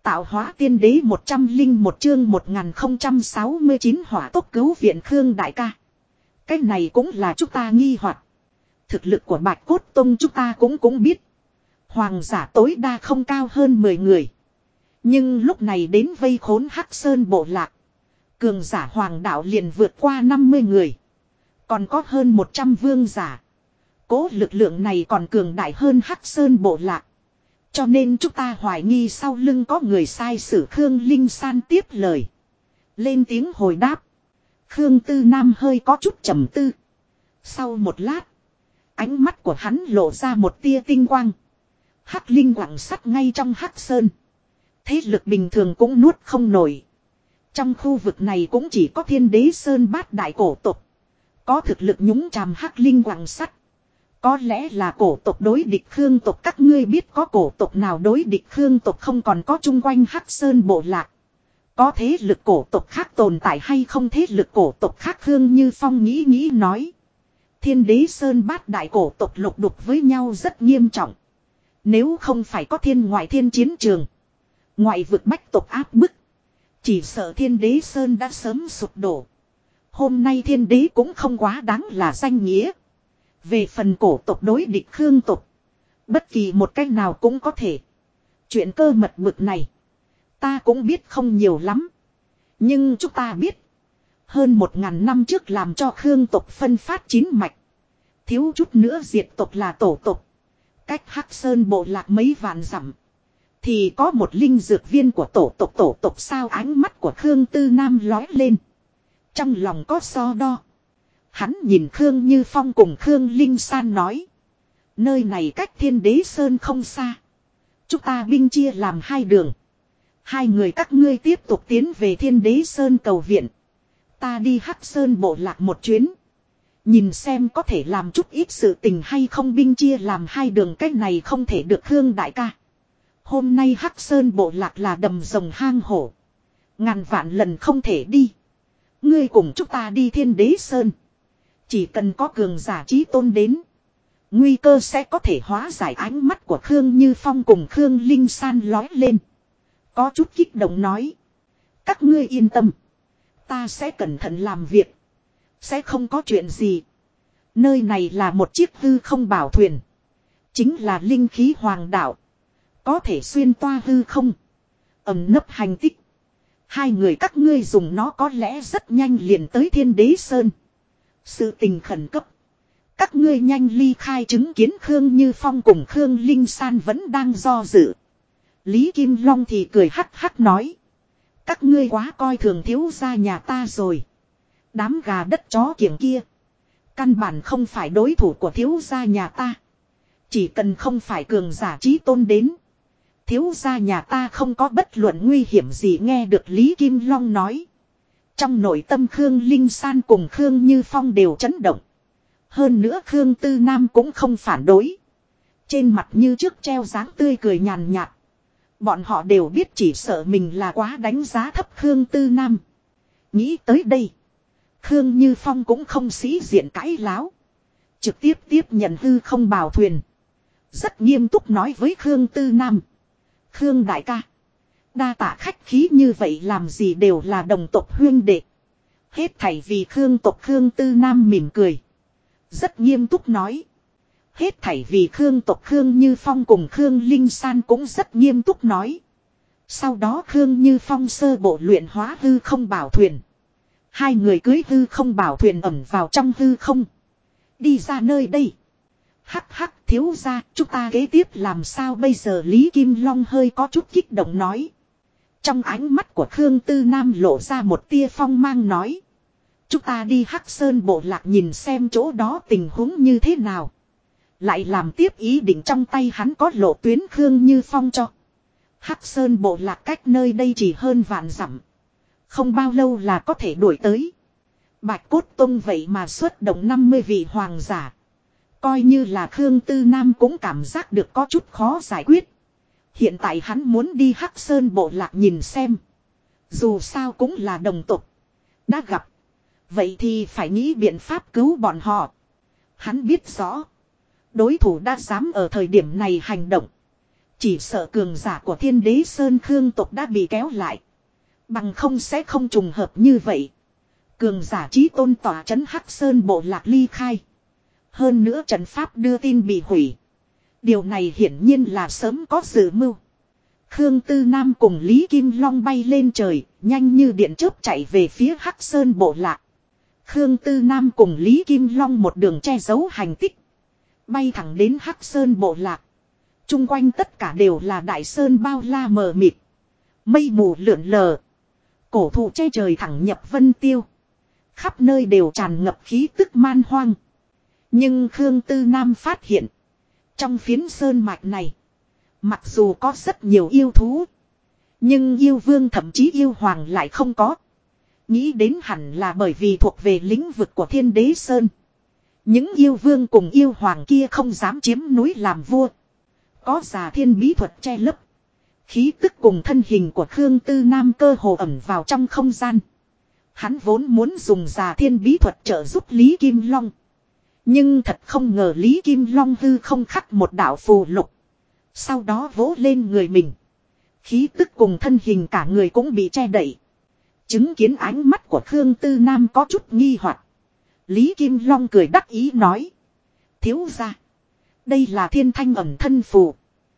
Tạo hóa tiên đế 101 chương 1069 hỏa tốc cứu viện Khương đại ca. Cái này cũng là chúng ta nghi hoặc. Thực lực của Bạch Cốt Tông chúng ta cũng biết. Hoàng giả tối đa không cao hơn 10 người. Nhưng lúc này đến vây khốn Hắc Sơn bộ lạc. Cường giả hoàng đạo liền vượt qua 50 người. Còn có hơn 100 vương giả. Cố lực lượng này còn cường đại hơn Hắc Sơn bộ lạc. Cho nên chúng ta hoài nghi sau lưng có người sai sử. Khương Linh San tiếp lời. Lên tiếng hồi đáp. Khương Tư Nam hơi có chút trầm tư. Sau một lát. Ánh mắt của hắn lộ ra một tia tinh quang. Hắc Linh quặng sắt ngay trong Hắc Sơn. Thế lực bình thường cũng nuốt không nổi. Trong khu vực này cũng chỉ có Thiên Đế Sơn bát đại cổ tộc. Có thực lực nhúng chàm Hắc Linh quặng sắt. Có lẽ là cổ tộc đối địch Khương tộc. Các ngươi biết có cổ tộc nào đối địch Khương tộc không, còn có chung quanh Hắc Sơn bộ lạc. Có thế lực cổ tộc khác tồn tại hay không? Thế lực cổ tộc khác Khương Như Phong nghĩ nói. Thiên Đế Sơn bát đại cổ tộc lục đục với nhau rất nghiêm trọng. Nếu không phải có thiên ngoại thiên chiến trường. Ngoại vực bách tộc áp bức. Chỉ sợ Thiên Đế Sơn đã sớm sụp đổ. Hôm nay Thiên Đế cũng không quá đáng là danh nghĩa. Về phần cổ tộc đối địch Khương tộc. Bất kỳ một cách nào cũng có thể. Chuyện cơ mật bực này. Ta cũng biết không nhiều lắm. Nhưng chúng ta biết. Hơn 1000 năm trước làm cho Khương tộc phân phát 9 mạch. Thiếu chút nữa diệt tộc là tổ tộc. Cách Hắc Sơn bộ lạc mấy vạn dặm. Thì có một linh dược viên của tổ tộc sao? Ánh mắt của Khương Tư Nam lói lên. Trong lòng có so đo. Hắn nhìn Khương Như Phong cùng Khương Linh San nói. Nơi này cách Thiên Đế Sơn không xa. Chúng ta binh chia làm 2 đường. 2 người các ngươi tiếp tục tiến về Thiên Đế Sơn cầu viện. Ta đi Hắc Sơn bộ lạc một chuyến. Nhìn xem có thể làm chút ít sự tình hay không. Binh chia làm 2 đường, cách này không thể được Khương đại ca. Hôm nay Hắc Sơn bộ lạc là đầm rồng hang hổ. Ngàn vạn lần không thể đi. Ngươi cùng chúng ta đi Thiên Đế Sơn. Chỉ cần có cường giả chí tôn đến. Nguy cơ sẽ có thể hóa giải. Ánh mắt của Khương Như Phong cùng Khương Linh San lói lên. Có chút kích động nói. Các ngươi yên tâm. Ta sẽ cẩn thận làm việc. Sẽ không có chuyện gì. Nơi này là một chiếc hư không bảo thuyền. Chính là linh khí hoàng đạo. Có thể xuyên toa hư không. Ẩn nấp hành tích. 2 người các ngươi dùng nó có lẽ rất nhanh liền tới Thiên Đế Sơn. Sự tình khẩn cấp. Các ngươi nhanh ly khai. Chứng kiến Khương Như Phong cùng Khương Linh San vẫn đang do dự. Lý Kim Long thì cười hắc hắc nói. Các ngươi quá coi thường thiếu gia nhà ta rồi. Đám gà đất chó kiểng kia. Căn bản không phải đối thủ của thiếu gia nhà ta. Chỉ cần không phải cường giả chí tôn đến. Thiếu gia nhà ta không có bất luận nguy hiểm gì. Nghe được Lý Kim Long nói. Trong nội tâm Khương Linh San cùng Khương Như Phong đều chấn động. Hơn nữa Khương Tư Nam cũng không phản đối. Trên mặt như trước treo dáng tươi cười nhàn nhạt. Bọn họ đều biết chỉ sợ mình là quá đánh giá thấp Khương Tư Nam. Nghĩ tới đây. Khương Như Phong cũng không sĩ diện cãi láo. Trực tiếp nhận hư không bào thuyền. Rất nghiêm túc nói với Khương Tư Nam. Khương đại ca. Đa tạ khách khí như vậy, làm gì đều là đồng tộc huyên đệ. Hết thảy vì Khương tộc. Khương Tư Nam mỉm cười. Rất nghiêm túc nói. Hết thảy vì Khương tộc. Khương Như Phong cùng Khương Linh San cũng rất nghiêm túc nói. Sau đó Khương Như Phong sơ bộ luyện hóa hư không bảo thuyền. 2 người cưới hư không bảo thuyền ẩn vào trong hư không. Đi ra nơi đây. Hắc hắc, thiếu gia, chúng ta kế tiếp làm sao bây giờ? Lý Kim Long hơi có chút kích động nói. Trong ánh mắt của Khương Tư Nam lộ ra một tia phong mang nói. Chúng ta đi Hắc Sơn bộ lạc nhìn xem chỗ đó tình huống như thế nào. Lại làm tiếp ý định. Trong tay hắn có lộ tuyến Khương Như Phong cho. Hắc Sơn bộ lạc cách nơi đây chỉ hơn vạn dặm. Không bao lâu là có thể đuổi tới. Bạch Cốt Tông vậy mà xuất động 50 vị hoàng giả. Coi như là Khương Tư Nam cũng cảm giác được có chút khó giải quyết. Hiện tại hắn muốn đi Hắc Sơn bộ lạc nhìn xem. Dù sao cũng là đồng tộc. Đã gặp. Vậy thì phải nghĩ biện pháp cứu bọn họ. Hắn biết rõ. Đối thủ đã dám ở thời điểm này hành động. Chỉ sợ cường giả của Thiên Đế Sơn Khương tộc đã bị kéo lại. Bằng không sẽ không trùng hợp như vậy. Cường giả chí tôn tỏa trấn Hắc Sơn bộ lạc ly khai. Hơn nữa trận pháp đưa tin bị hủy. Điều này hiển nhiên là sớm có dự mưu. Khương Tư Nam cùng Lý Kim Long bay lên trời, nhanh như điện chớp chạy về phía Hắc Sơn bộ lạc. Khương Tư Nam cùng Lý Kim Long một đường che giấu hành tích. Bay thẳng đến Hắc Sơn bộ lạc. Trung quanh tất cả đều là đại sơn bao la mờ mịt. Mây mù lượn lờ. Cổ thụ che trời thẳng nhập vân tiêu. Khắp nơi đều tràn ngập khí tức man hoang. Nhưng Khương Tư Nam phát hiện. Trong phiến sơn mạch này. Mặc dù có rất nhiều yêu thú. Nhưng yêu vương thậm chí yêu hoàng lại không có. Nghĩ đến hẳn là bởi vì thuộc về lĩnh vực của Thiên Đế Sơn. Những yêu vương cùng yêu hoàng kia không dám chiếm núi làm vua. Có già thiên bí thuật che lấp. Khí tức cùng thân hình của Khương Tư Nam cơ hồ ẩn vào trong không gian. Hắn vốn muốn dùng già thiên bí thuật trợ giúp Lý Kim Long. Nhưng thật không ngờ Lý Kim Long hư không khắc một đạo phù lục. Sau đó vỗ lên người mình. Khí tức cùng thân hình cả người cũng bị che đậy. Chứng kiến ánh mắt của Khương Tư Nam có chút nghi hoặc. Lý Kim Long cười đắc ý nói. Thiếu gia. Đây là thiên thanh ẩn thân phù.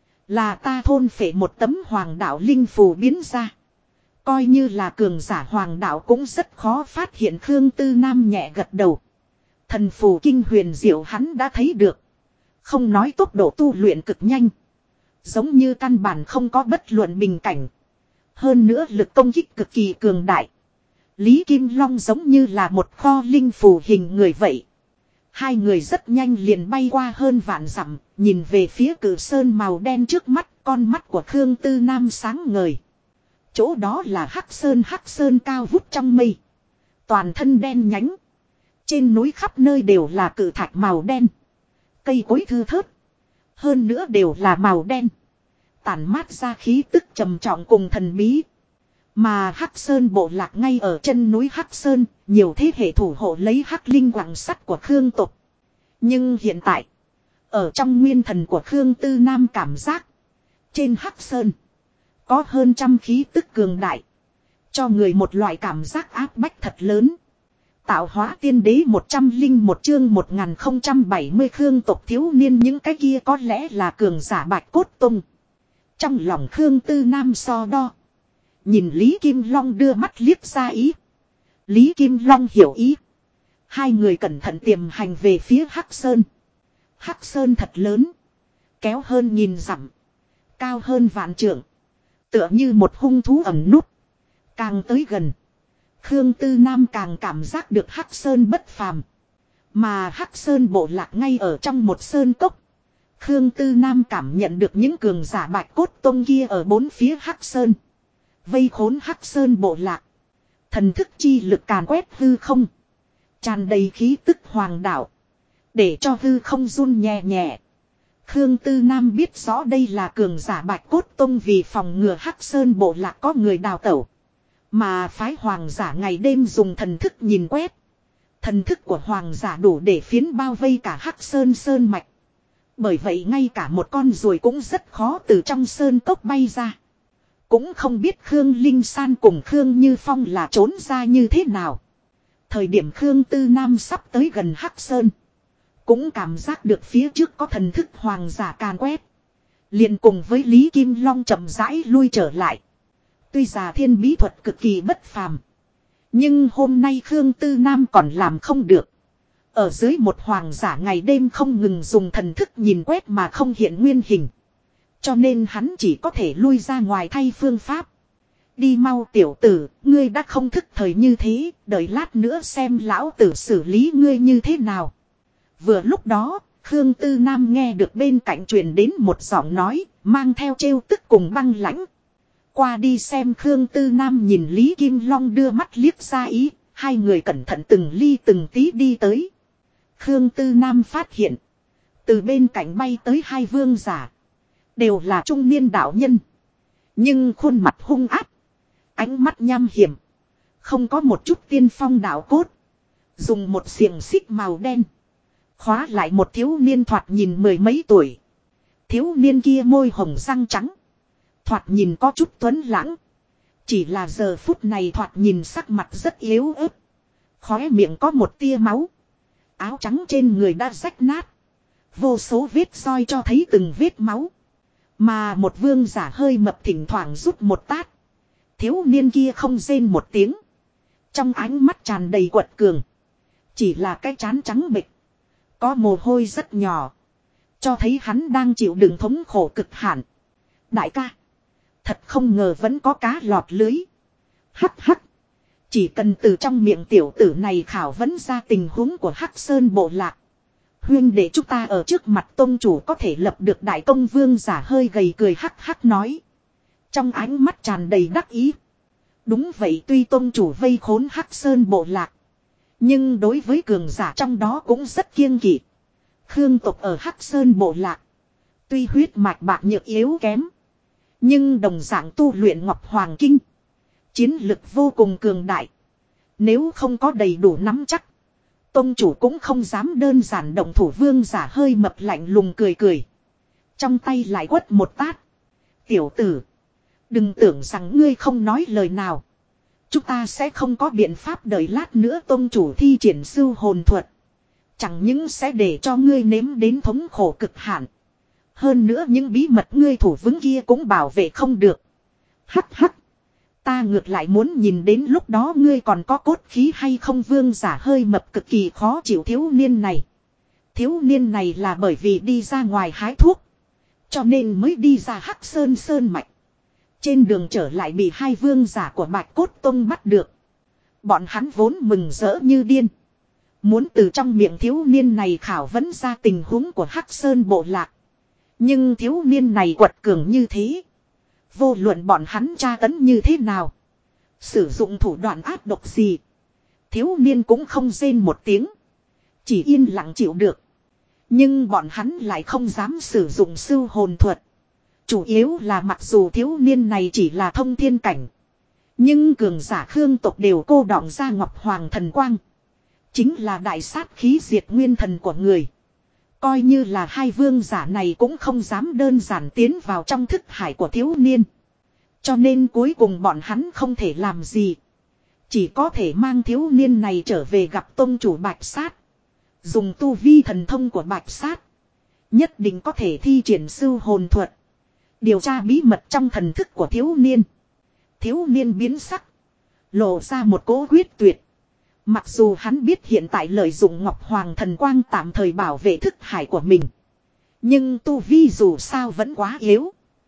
Là ta thôn phệ một tấm hoàng đạo linh phù biến ra. Coi như là cường giả hoàng đạo cũng rất khó phát hiện. Khương Tư Nam nhẹ gật đầu. Thần phù kinh huyền diệu hắn đã thấy được. Không nói tốc độ tu luyện cực nhanh. Giống như căn bản không có bất luận bình cảnh. Hơn nữa lực công kích cực kỳ cường đại. Lý Kim Long giống như là một kho linh phù hình người vậy. Hai người rất nhanh liền bay qua hơn vạn dặm, nhìn về phía cử sơn màu đen trước mắt, con mắt của Khương Tư Nam sáng ngời. Chỗ đó là Hắc Sơn cao vút trong mây. Toàn thân đen nhánh. Trên núi khắp nơi đều là cự thạch màu đen. Cây cối thưa thớt. Hơn nữa đều là màu đen. Tản mát ra khí tức trầm trọng cùng thần bí. Mà Hắc Sơn bộ lạc ngay ở chân núi Hắc Sơn, nhiều thế hệ thủ hộ lấy Hắc Linh quặng sắt của Khương tộc. Nhưng hiện tại, ở trong nguyên thần của Khương Tư Nam cảm giác, trên Hắc Sơn, có hơn trăm khí tức cường đại, cho người một loại cảm giác áp bách thật lớn. Tạo hóa tiên đế 101 chương 1070 Khương tộc thiếu niên những cái kia có lẽ là cường giả Bạch Cốt Tông. Trong lòng Khương Tư Nam so đo. Nhìn Lý Kim Long đưa mắt liếc ra ý. Lý Kim Long hiểu ý. Hai người cẩn thận tiềm hành về phía Hắc Sơn. Hắc Sơn thật lớn. Kéo hơn nghìn dặm. Cao hơn vạn trượng. Tựa như một hung thú ẩn núp. Càng tới gần. Khương Tư Nam càng cảm giác được Hắc Sơn bất phàm. Mà Hắc Sơn bộ lạc ngay ở trong một sơn cốc. Khương Tư Nam cảm nhận được những cường giả Bạch Cốt Tông kia ở bốn phía Hắc Sơn. Vây khốn Hắc Sơn bộ lạc. Thần thức chi lực càn quét hư không. Tràn đầy khí tức hoàng đạo. Để cho hư không run nhẹ nhẹ. Khương Tư Nam biết rõ đây là cường giả Bạch Cốt Tông vì phòng ngừa Hắc Sơn bộ lạc có người đào tẩu. Mà phái hoàng giả ngày đêm dùng thần thức nhìn quét. Thần thức của hoàng giả đủ để phiến bao vây cả Hắc Sơn sơn mạch. Bởi vậy ngay cả một con ruồi cũng rất khó từ trong sơn cốc bay ra. Cũng không biết Khương Linh San cùng Khương Như Phong là trốn ra như thế nào. Thời điểm Khương Tư Nam sắp tới gần Hắc Sơn. Cũng cảm giác được phía trước có thần thức hoàng giả càn quét. Liền cùng với Lý Kim Long chậm rãi lui trở lại. Tuy già thiên bí thuật cực kỳ bất phàm. Nhưng hôm nay Khương Tư Nam còn làm không được. Ở dưới một hoàng giả ngày đêm không ngừng dùng thần thức nhìn quét mà không hiện nguyên hình. Cho nên hắn chỉ có thể lui ra ngoài thay phương pháp. Đi mau tiểu tử, ngươi đã không thức thời như thế, đợi lát nữa xem lão tử xử lý ngươi như thế nào. Vừa lúc đó, Khương Tư Nam nghe được bên cạnh truyền đến một giọng nói, mang theo trêu tức cùng băng lãnh. Qua đi xem Khương Tư Nam nhìn Lý Kim Long đưa mắt liếc ra ý, hai người cẩn thận từng ly từng tí đi tới. Khương Tư Nam phát hiện, từ bên cạnh bay tới hai vương giả. Đều là trung niên đạo nhân. Nhưng khuôn mặt hung áp. Ánh mắt nham hiểm. Không có một chút tiên phong đạo cốt. Dùng một xiềng xích màu đen. Khóa lại một thiếu niên thoạt nhìn mười mấy tuổi. Thiếu niên kia môi hồng răng trắng. Thoạt nhìn có chút tuấn lãng. Chỉ là giờ phút này thoạt nhìn sắc mặt rất yếu ớt. Khóe miệng có một tia máu. Áo trắng trên người đã rách nát. Vô số vết roi cho thấy từng vết máu. Mà một vương giả hơi mập thỉnh thoảng rút một tát. Thiếu niên kia không rên một tiếng. Trong ánh mắt tràn đầy quật cường. Chỉ là cái trán trắng bệch. Có mồ hôi rất nhỏ. Cho thấy hắn đang chịu đựng thống khổ cực hạn. Đại ca. Thật không ngờ vẫn có cá lọt lưới. Hắc hắc. Chỉ cần từ trong miệng tiểu tử này khảo vấn ra tình huống của Hắc Sơn bộ lạc. Huyên để chúng ta ở trước mặt tông chủ có thể lập được đại công. Vương giả hơi gầy cười hắc hắc nói. Trong ánh mắt tràn đầy đắc ý. Đúng vậy, tuy tông chủ vây khốn Hắc Sơn bộ lạc. Nhưng đối với cường giả trong đó cũng rất kiêng kỵ. Khương tộc ở Hắc Sơn bộ lạc. Tuy huyết mạch bạc nhược yếu kém. Nhưng đồng dạng tu luyện Ngọc Hoàng Kinh. Chiến lực vô cùng cường đại. Nếu không có đầy đủ nắm chắc. Tông chủ cũng không dám đơn giản động thủ. Vương giả hơi mập lạnh lùng cười cười. Trong tay lại quất một tát. Tiểu tử. Đừng tưởng rằng ngươi không nói lời nào. Chúng ta sẽ không có biện pháp đợi lát nữa tông chủ thi triển sưu hồn thuật. Chẳng những sẽ để cho ngươi nếm đến thống khổ cực hạn. Hơn nữa những bí mật ngươi thủ vững kia cũng bảo vệ không được. Hắc hắc. Ta ngược lại muốn nhìn đến lúc đó ngươi còn có cốt khí hay không. Vương giả hơi mập cực kỳ khó chịu thiếu niên này. Thiếu niên này là bởi vì đi ra ngoài hái thuốc. Cho nên mới đi ra Hắc Sơn Sơn Mạch. Trên đường trở lại bị hai vương giả của Bạch Cốt Tông bắt được. Bọn hắn vốn mừng rỡ như điên. Muốn từ trong miệng thiếu niên này khảo vấn ra tình huống của Hắc Sơn bộ lạc. Nhưng thiếu niên này quật cường như thế. Vô luận bọn hắn tra tấn như thế nào. Sử dụng thủ đoạn ác độc gì. Thiếu niên cũng không rên một tiếng. Chỉ yên lặng chịu được. Nhưng bọn hắn lại không dám sử dụng sưu hồn thuật. Chủ yếu là mặc dù thiếu niên này chỉ là thông thiên cảnh. Nhưng cường giả Khương tộc đều cô đọng ra Ngọc Hoàng thần quang. Chính là đại sát khí diệt nguyên thần của người. Coi như là hai vương giả này cũng không dám đơn giản tiến vào trong thức hải của thiếu niên. Cho nên cuối cùng bọn hắn không thể làm gì. Chỉ có thể mang thiếu niên này trở về gặp tông chủ Bạch Sát. Dùng tu vi thần thông của Bạch Sát. Nhất định có thể thi triển sưu hồn thuật. Điều tra bí mật trong thần thức của thiếu niên. Thiếu niên biến sắc. Lộ ra một cỗ quyết tuyệt. Mặc dù hắn biết hiện tại lợi dụng Ngọc Hoàng thần quang tạm thời bảo vệ thức hải của mình. Nhưng tu vi dù sao vẫn quá yếu.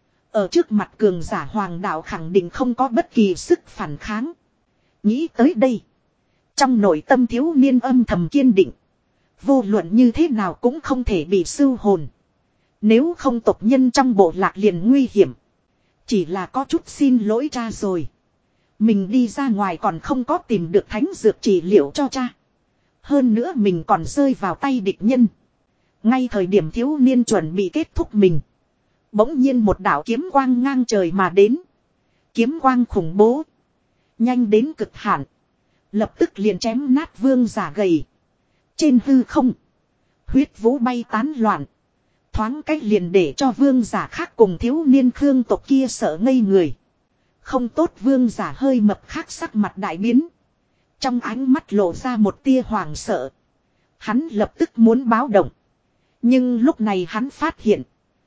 Ở trước mặt cường giả hoàng đạo khẳng định không có bất kỳ sức phản kháng. Nghĩ tới đây. Trong nội tâm thiếu niên âm thầm kiên định. Vô luận như thế nào cũng không thể bị sưu hồn. Nếu không tộc nhân trong bộ lạc liền nguy hiểm. Chỉ là có chút xin lỗi cha rồi. Mình đi ra ngoài còn không có tìm được thánh dược trị liệu cho cha. Hơn nữa mình còn rơi vào tay địch nhân. Ngay thời điểm thiếu niên chuẩn bị kết thúc mình. Bỗng nhiên một đạo kiếm quang ngang trời mà đến. Kiếm quang khủng bố. Nhanh đến cực hạn. Lập tức liền chém nát vương giả gầy. Trên hư không. Huyết vũ bay tán loạn. Thoáng cách liền để cho vương giả khác cùng thiếu niên Khương tộc kia sợ ngây người. Không tốt, vương giả hơi mập khác sắc mặt đại biến. Trong ánh mắt lộ ra một tia hoảng sợ. Hắn lập tức muốn báo động. Nhưng lúc này hắn phát hiện.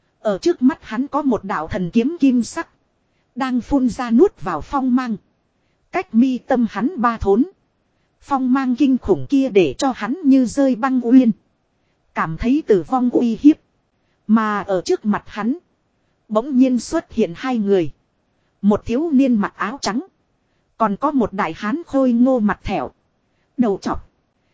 Ở trước mắt hắn có một đạo thần kiếm kim sắc. Đang phun ra nuốt vào phong mang. Cách mi tâm hắn ba thốn. Phong mang kinh khủng kia để cho hắn như rơi băng uyên. Cảm thấy tử vong uy hiếp. Mà ở trước mặt hắn. Bỗng nhiên xuất hiện hai người. Một thiếu niên mặc áo trắng. Còn có một đại hán khôi ngô mặt thẻo. Đầu chọc.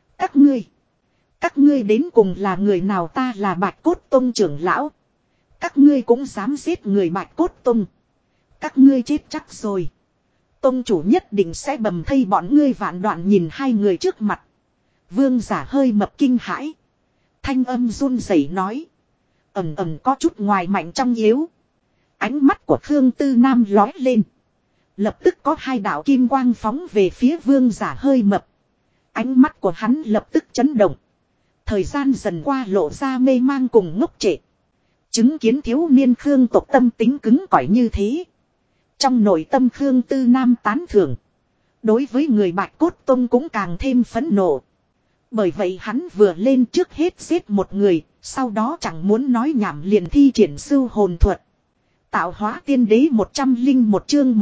Các ngươi đến cùng là người nào? Ta là Bạch Cốt Tông trưởng lão. Các ngươi cũng dám giết người Bạch Cốt Tông. Các ngươi chết chắc rồi. Tông chủ nhất định sẽ bầm thây bọn ngươi vạn đoạn. Nhìn hai người trước mặt. Vương giả hơi mập kinh hãi. Thanh âm run rẩy nói. Ầm ầm có chút ngoài mạnh trong yếu. Ánh mắt của Khương Tư Nam lói lên. Lập tức có hai đạo kim quang phóng về phía vương giả hơi mập. Ánh mắt của hắn lập tức chấn động. Thời gian dần qua lộ ra mê mang cùng ngốc trệ. Chứng kiến thiếu niên Khương tộc tâm tính cứng cỏi như thế. Trong nội tâm Khương Tư Nam tán thưởng. Đối với người Bạch Cốt Tông cũng càng thêm phẫn nộ. Bởi vậy hắn vừa lên trước hết giết một người, sau đó chẳng muốn nói nhảm liền thi triển sưu hồn thuật. Tạo hóa tiên đế 101 chương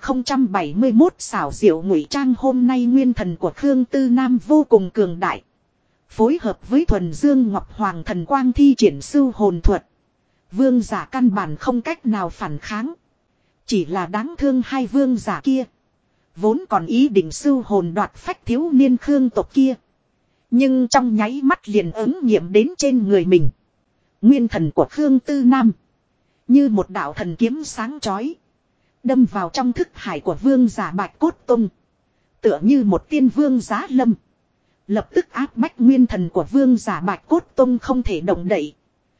1071 xảo diệu ngụy trang. Hôm nay nguyên thần của Khương Tư Nam vô cùng cường đại. Phối hợp với thuần dương ngọc hoàng thần quang thi triển sưu hồn thuật. Vương giả căn bản không cách nào phản kháng. Chỉ là đáng thương hai vương giả kia. Vốn còn ý định sưu hồn đoạt phách thiếu niên Khương tộc kia. Nhưng trong nháy mắt liền ứng nghiệm đến trên người mình. Nguyên thần của Khương Tư Nam. Như một đạo thần kiếm sáng chói. Đâm vào trong thức hải của vương giả Bạch Cốt Tông. Tựa như một tiên vương giá lâm. Lập tức áp bách nguyên thần của vương giả Bạch Cốt Tông không thể động đậy.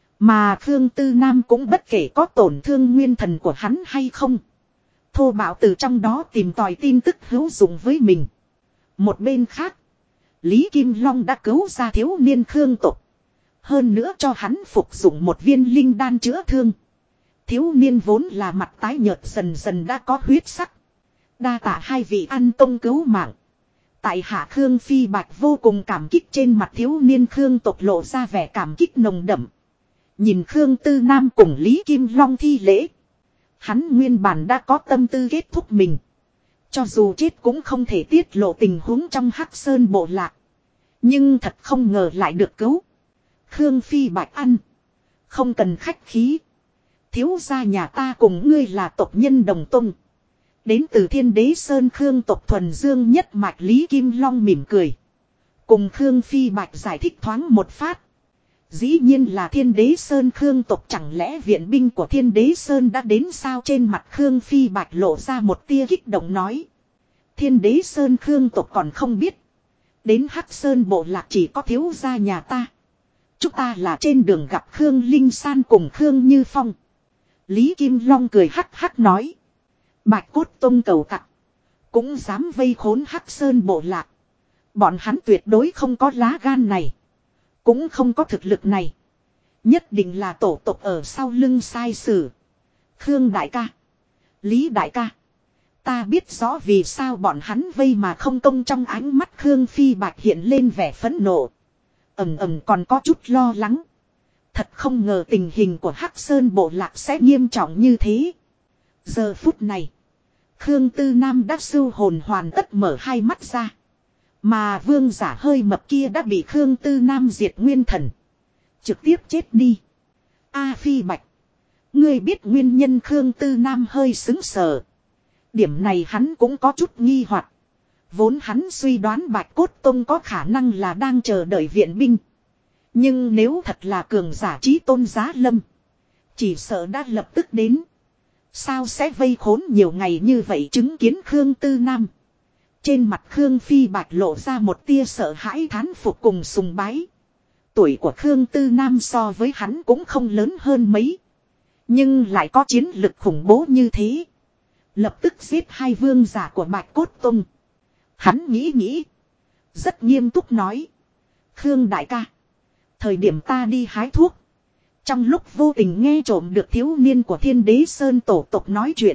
Mà Khương Tư Nam cũng bất kể có tổn thương nguyên thần của hắn hay không. Thô bạo từ trong đó tìm tòi tin tức hữu dụng với mình. Một bên khác. Lý Kim Long đã cứu ra thiếu niên Khương tộc. Hơn nữa cho hắn phục dụng một viên linh đan chữa thương. Thiếu niên vốn là mặt tái nhợt dần dần đã có huyết sắc. Đa tạ hai vị ăn công cứu mạng. Tại hạ Khương Phi Bạch vô cùng cảm kích. Trên mặt thiếu niên Khương tộc lộ ra vẻ cảm kích nồng đậm. Nhìn Khương Tư Nam cùng Lý Kim Long thi lễ. Hắn nguyên bản đã có tâm tư kết thúc mình. Cho dù chết cũng không thể tiết lộ tình huống trong Hắc Sơn bộ lạc. Nhưng thật không ngờ lại được cứu. Khương Phi Bạch ăn. Không cần khách khí. Thiếu gia nhà ta cùng ngươi là tộc nhân đồng tông. Đến từ Thiên Đế Sơn Khương tộc thuần dương nhất mạch. Lý Kim Long mỉm cười. Cùng Khương Phi Bạch giải thích thoáng một phát. Dĩ nhiên là Thiên Đế Sơn Khương tộc, chẳng lẽ viện binh của Thiên Đế Sơn đã đến sao? Trên mặt Khương Phi Bạch lộ ra một tia kích động nói. Thiên Đế Sơn Khương tộc còn không biết. Đến Hắc Sơn bộ lạc chỉ có thiếu gia nhà ta. Chúng ta là trên đường gặp Khương Linh San cùng Khương Như Phong. Lý Kim Long cười hắc hắc nói. Bạch Cốt Tông cầu cặc. Cũng dám vây khốn Hắc Sơn bộ lạc. Bọn hắn tuyệt đối không có lá gan này. Cũng không có thực lực này. Nhất định là tổ tộc ở sau lưng sai sử. Khương đại ca. Lý đại ca. Ta biết rõ vì sao bọn hắn vây mà không công. Trong ánh mắt Khương Phi Bạch hiện lên vẻ phẫn nộ. Còn có chút lo lắng. Thật không ngờ tình hình của Hắc Sơn bộ lạc sẽ nghiêm trọng như thế. Giờ phút này. Khương Tư Nam đã sưu hồn hoàn tất mở hai mắt ra. Mà vương giả hơi mập kia đã bị Khương Tư Nam diệt nguyên thần. Trực tiếp chết đi. A Phi Bạch. Ngươi biết nguyên nhân? Khương Tư Nam hơi xứng sờ. Điểm này hắn cũng có chút nghi hoặc. Vốn hắn suy đoán Bạch Cốt Tông có khả năng là đang chờ đợi viện binh. Nhưng nếu thật là cường giả chí tôn giá lâm. Chỉ sợ đã lập tức đến. Sao sẽ vây khốn nhiều ngày như vậy? Chứng kiến Khương Tư Nam. Trên mặt Khương Phi Bạch lộ ra một tia sợ hãi thán phục cùng sùng bái. Tuổi của Khương Tư Nam so với hắn cũng không lớn hơn mấy. Nhưng lại có chiến lực khủng bố như thế. Lập tức giết hai vương giả của Bạch Cốt Tông. Hắn nghĩ. Rất nghiêm túc nói. Khương đại ca. Thời điểm ta đi hái thuốc. Trong lúc vô tình nghe trộm được thiếu niên của Thiên Đế Sơn tổ tộc nói chuyện.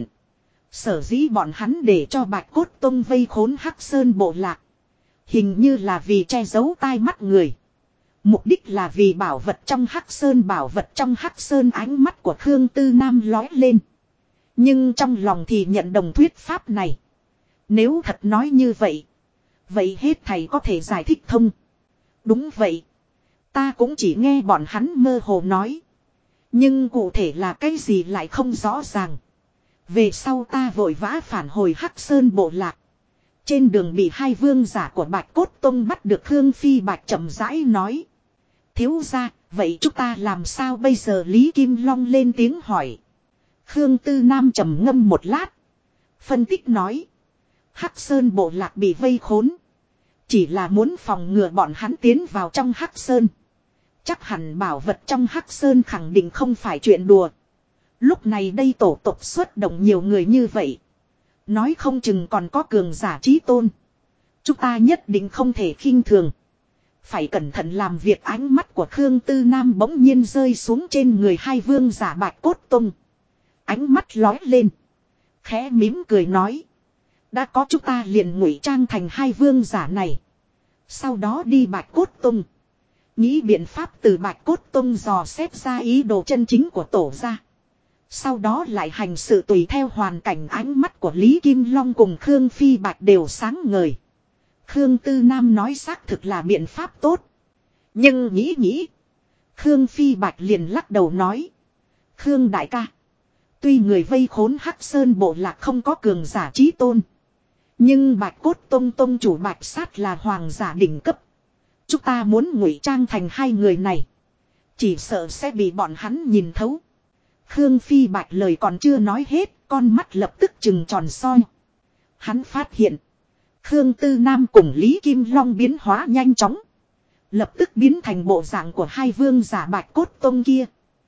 Sở dĩ bọn hắn để cho Bạch Cốt Tông vây khốn Hắc Sơn bộ lạc. Hình như là vì che giấu tai mắt người. Mục đích là vì bảo vật trong Hắc Sơn. Bảo vật trong Hắc Sơn. Ánh mắt của Khương Tư Nam lói lên. Nhưng trong lòng thì nhận đồng thuyết pháp này. Nếu thật nói như vậy. Vậy hết thầy có thể giải thích thông. Đúng vậy. Ta cũng chỉ nghe bọn hắn mơ hồ nói. Nhưng cụ thể là cái gì lại không rõ ràng. Về sau ta vội vã phản hồi Hắc Sơn bộ lạc. Trên đường bị hai vương giả của Bạch Cốt Tông bắt được. Khương Phi Bạch chậm rãi nói. Thiếu gia, vậy chúng ta làm sao bây giờ? Lý Kim Long lên tiếng hỏi. Khương Tư Nam trầm ngâm một lát. Phân tích nói. Hắc Sơn bộ lạc bị vây khốn. Chỉ là muốn phòng ngừa bọn hắn tiến vào trong Hắc Sơn. Chắc hẳn bảo vật trong Hắc Sơn khẳng định không phải chuyện đùa. Lúc này đây tổ tộc xuất động nhiều người như vậy. Nói không chừng còn có cường giả chí tôn. Chúng ta nhất định không thể khinh thường. Phải cẩn thận làm việc. Ánh mắt của Khương Tư Nam bỗng nhiên rơi xuống trên người hai vương giả Bạch Cốt Tông. Ánh mắt lói lên. Khẽ mỉm cười nói. Đã có chúng ta liền ngụy trang thành hai vương giả này. Sau đó đi Bạch Cốt Tông. Nghĩ biện pháp từ Bạch Cốt Tông dò xét ra ý đồ chân chính của tổ gia. Sau đó lại hành sự tùy theo hoàn cảnh. Ánh mắt của Lý Kim Long cùng Khương Phi Bạch đều sáng ngời. Khương Tư Nam nói xác thực là biện pháp tốt. Nhưng nghĩ. Khương Phi Bạch liền lắc đầu nói. Khương đại ca. Tuy người vây khốn Hắc Sơn bộ lạc không có cường giả chí tôn. Nhưng Bạch Cốt Tông tông chủ Bạch Sát là hoàng giả đỉnh cấp. Chúng ta muốn ngụy trang thành hai người này. Chỉ sợ sẽ bị bọn hắn nhìn thấu. Khương Phi Bạch lời còn chưa nói hết. Con mắt lập tức trừng tròn soi. Hắn phát hiện. Khương Tư Nam cùng Lý Kim Long biến hóa nhanh chóng. Lập tức biến thành bộ dạng của hai vương giả Bạch Cốt Tông kia.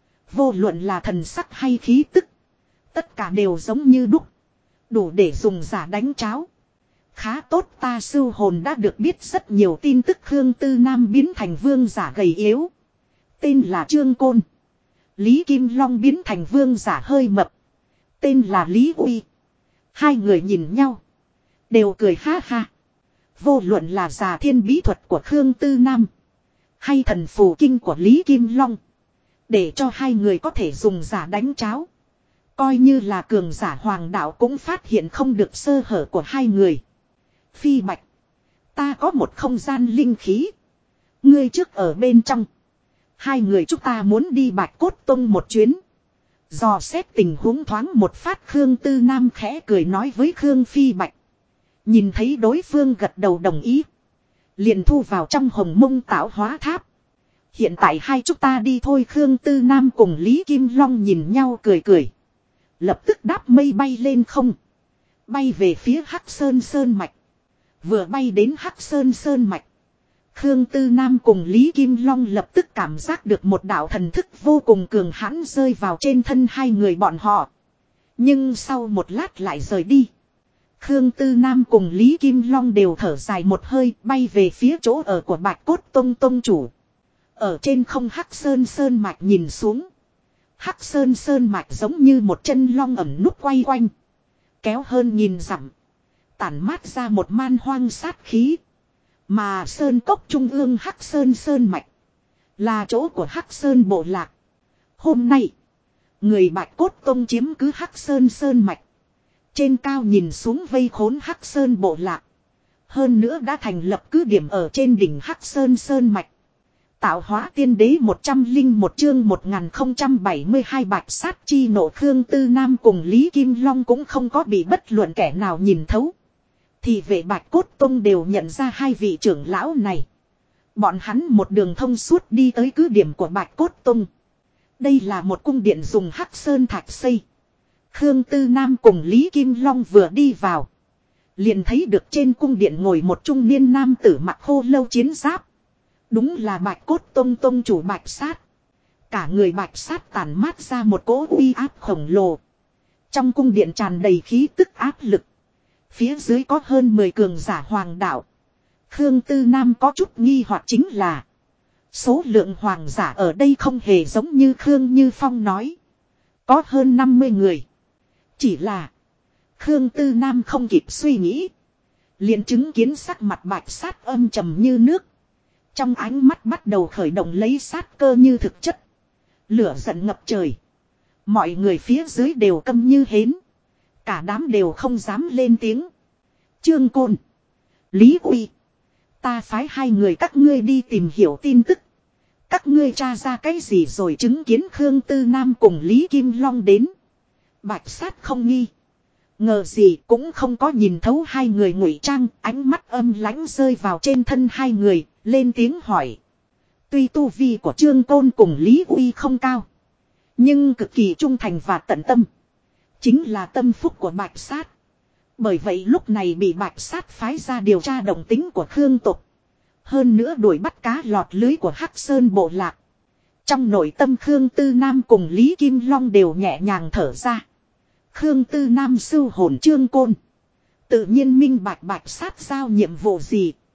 Vô luận là thần sắc hay khí tức. Tất cả đều giống như đúc. Đủ để dùng giả đánh cháo. Khá tốt, ta sưu hồn đã được biết rất nhiều tin tức. Khương Tư Nam biến thành vương giả gầy yếu. Tên là Trương Côn. Lý Kim Long biến thành vương giả hơi mập. Tên là Lý Uy. Hai người nhìn nhau. Đều cười ha ha. Vô luận là giả thiên bí thuật của Khương Tư Nam. Hay thần phù kinh của Lý Kim Long. Để cho hai người có thể dùng giả đánh cháo. Coi như là cường giả hoàng đạo cũng phát hiện không được sơ hở của hai người. Phi Bạch. Ta có một không gian linh khí. Ngươi trước ở bên trong. Hai người chúng ta muốn đi Bạch Cốt Tông một chuyến. Dò xét tình huống thoáng một phát. Khương Tư Nam khẽ cười nói với Khương Phi Bạch. Nhìn thấy đối phương gật đầu đồng ý. Liền thu vào trong hồng mông tạo hóa tháp. Hiện tại hai chúng ta đi thôi. Khương Tư Nam cùng Lý Kim Long nhìn nhau cười cười. Lập tức đáp mây bay lên không. Bay về phía Hắc Sơn Sơn Mạch. Vừa bay đến Hắc Sơn Sơn Mạch. Khương Tư Nam cùng Lý Kim Long lập tức cảm giác được một đạo thần thức vô cùng cường hãn rơi vào trên thân hai người bọn họ. Nhưng sau một lát lại rời đi. Khương Tư Nam cùng Lý Kim Long đều thở dài một hơi bay về phía chỗ ở của Bạch Cốt Tông tông chủ. Ở trên không Hắc Sơn Sơn Mạch nhìn xuống. Hắc Sơn Sơn Mạch giống như một chân long ẩn núp quay quanh. Kéo hơn nghìn dặm. Tản mát ra một man hoang sát khí. Mà Sơn Cốc Trung ương Hắc Sơn Sơn Mạch. Là chỗ của Hắc Sơn bộ lạc. Hôm nay. Người Bạch Cốt Tông chiếm cứ Hắc Sơn Sơn Mạch. Trên cao nhìn xuống vây khốn Hắc Sơn bộ lạc. Hơn nữa đã thành lập cứ điểm ở trên đỉnh Hắc Sơn Sơn Mạch. Tạo hóa tiên đế 101 chương 1072 Bạch Sát chi nộ. Khương Tư Nam cùng Lý Kim Long cũng không có bị bất luận kẻ nào nhìn thấu. Thì vệ Bạch Cốt Tông đều nhận ra hai vị trưởng lão này. Bọn hắn một đường thông suốt đi tới cứ điểm của Bạch Cốt Tông. Đây là một cung điện dùng hắc sơn thạch xây. Khương Tư Nam cùng Lý Kim Long vừa đi vào. Liền thấy được trên cung điện ngồi một trung niên nam tử mặc khô lâu chiến giáp. Đúng là Bạch Cốt Tông tông chủ Bạch Sát. Cả người Bạch Sát tản mát ra một cỗ uy áp khổng lồ. Trong cung điện tràn đầy khí tức áp lực. Phía dưới có hơn 10 cường giả hoàng đạo. Khương Tư Nam có chút nghi hoặc chính là số lượng hoàng giả ở đây không hề giống như Khương Như Phong nói. Có hơn 50 người. Chỉ là Khương Tư Nam không kịp suy nghĩ. Liền chứng kiến sắc mặt Bạch Sát âm trầm như nước. Trong ánh mắt bắt đầu khởi động lấy sát cơ như thực chất. Lửa giận ngập trời. Mọi người phía dưới đều câm như hến. Cả đám đều không dám lên tiếng. Trương Côn, Lý Uy, ta phái hai người các ngươi đi tìm hiểu tin tức. Các ngươi tra ra cái gì rồi? Chứng kiến Khương Tư Nam cùng Lý Kim Long đến. Bạch Sát không nghi ngờ gì, cũng không có nhìn thấu hai người ngụy trang. Ánh mắt âm lãnh rơi vào trên thân hai người, lên tiếng hỏi. Tuy tu vi của Trương Côn cùng Lý Uy không cao, nhưng cực kỳ trung thành và tận tâm. Chính là tâm phúc của Bạch Sát. Bởi vậy lúc này bị Bạch Sát phái ra điều tra động tính của Khương tộc. Hơn nữa đuổi bắt cá lọt lưới của Hắc Sơn bộ lạc. Trong nội tâm Khương Tư Nam cùng Lý Kim Long đều nhẹ nhàng thở ra. Khương Tư Nam sưu hồn Trương Côn. Tự nhiên minh bạch Bạch Sát giao nhiệm vụ gì.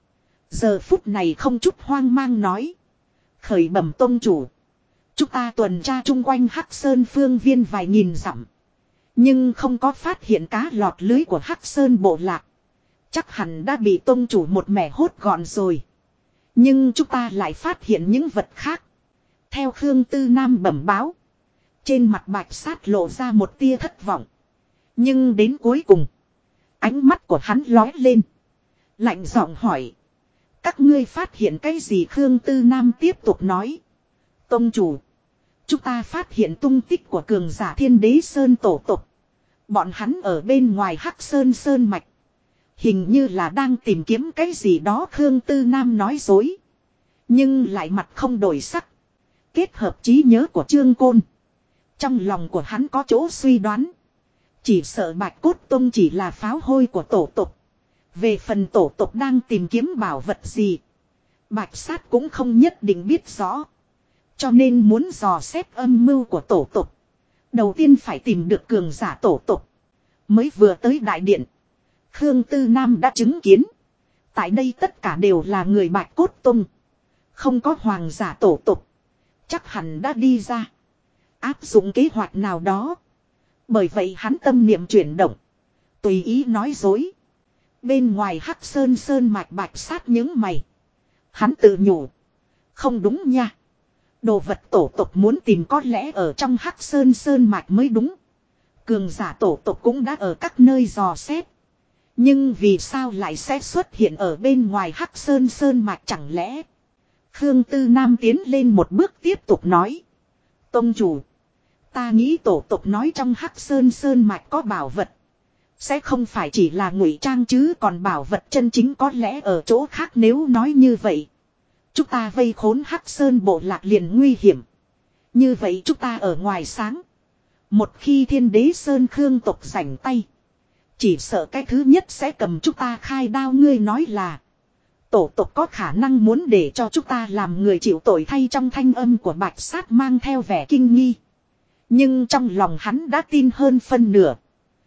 Giờ phút này không chút hoang mang nói. Khởi bẩm tông chủ. Chúng ta tuần tra chung quanh Hắc Sơn phương viên vài nghìn dặm. Nhưng không có phát hiện cá lọt lưới của Hắc Sơn bộ lạc. Chắc hẳn đã bị tông chủ một mẻ hốt gọn rồi. Nhưng chúng ta lại phát hiện những vật khác. Theo Khương Tư Nam bẩm báo. Trên mặt Bạch Sát lộ ra một tia thất vọng. Nhưng đến cuối cùng. Ánh mắt của hắn lóe lên. Lạnh giọng hỏi. Các ngươi phát hiện cái gì? Khương Tư Nam tiếp tục nói. Tông chủ. Chúng ta phát hiện tung tích của cường giả Thiên Đế Sơn tổ tộc. Bọn hắn ở bên ngoài Hắc Sơn Sơn Mạch. Hình như là đang tìm kiếm cái gì đó. Khương Tư Nam nói dối. Nhưng lại mặt không đổi sắc. Kết hợp trí nhớ của Trương Côn. Trong lòng của hắn có chỗ suy đoán. Chỉ sợ Bạch Cốt Tông chỉ là pháo hôi của tổ tộc. Về phần tổ tộc đang tìm kiếm bảo vật gì. Bạch Sát cũng không nhất định biết rõ. Cho nên muốn dò xét âm mưu của tổ tộc. Đầu tiên phải tìm được cường giả tổ tộc. Mới vừa tới đại điện. Khương Tư Nam đã chứng kiến. Tại đây tất cả đều là người Bạch Cốt Tông. Không có hoàng giả tổ tộc. Chắc hẳn đã đi ra. Áp dụng kế hoạch nào đó. Bởi vậy hắn tâm niệm chuyển động. Tùy ý nói dối. Bên ngoài Hắc Sơn Sơn Mạch Bạch Sát những mày. Hắn tự nhủ. Không đúng nha. Đồ vật tổ tộc muốn tìm có lẽ ở trong Hắc Sơn Sơn Mạch mới đúng. Cường giả tổ tộc cũng đã ở các nơi dò xét. Nhưng vì sao lại sẽ xuất hiện ở bên ngoài Hắc Sơn Sơn Mạch chẳng lẽ? Khương Tư Nam tiến lên một bước tiếp tục nói. Tông chủ. Ta nghĩ tổ tộc nói trong Hắc Sơn Sơn Mạch có bảo vật. Sẽ không phải chỉ là ngụy trang chứ còn bảo vật chân chính có lẽ ở chỗ khác. Nếu nói như vậy. Chúng ta vây khốn Hắc Sơn bộ lạc liền nguy hiểm. Như vậy chúng ta ở ngoài sáng. Một khi Thiên Đế Sơn Khương tộc rảnh tay. Chỉ sợ cái thứ nhất sẽ cầm chúng ta khai đao. Ngươi nói là. Tổ tộc có khả năng muốn để cho chúng ta làm người chịu tội thay. Trong thanh âm của Bạch Sát mang theo vẻ kinh nghi. Nhưng trong lòng hắn đã tin hơn phân nửa.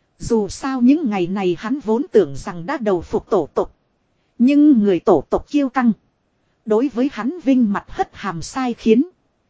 Dù sao những ngày này hắn vốn tưởng rằng đã đầu phục tổ tộc. Nhưng người tổ tộc kiêu căng. Đối với hắn vinh mặt hất hàm sai khiến.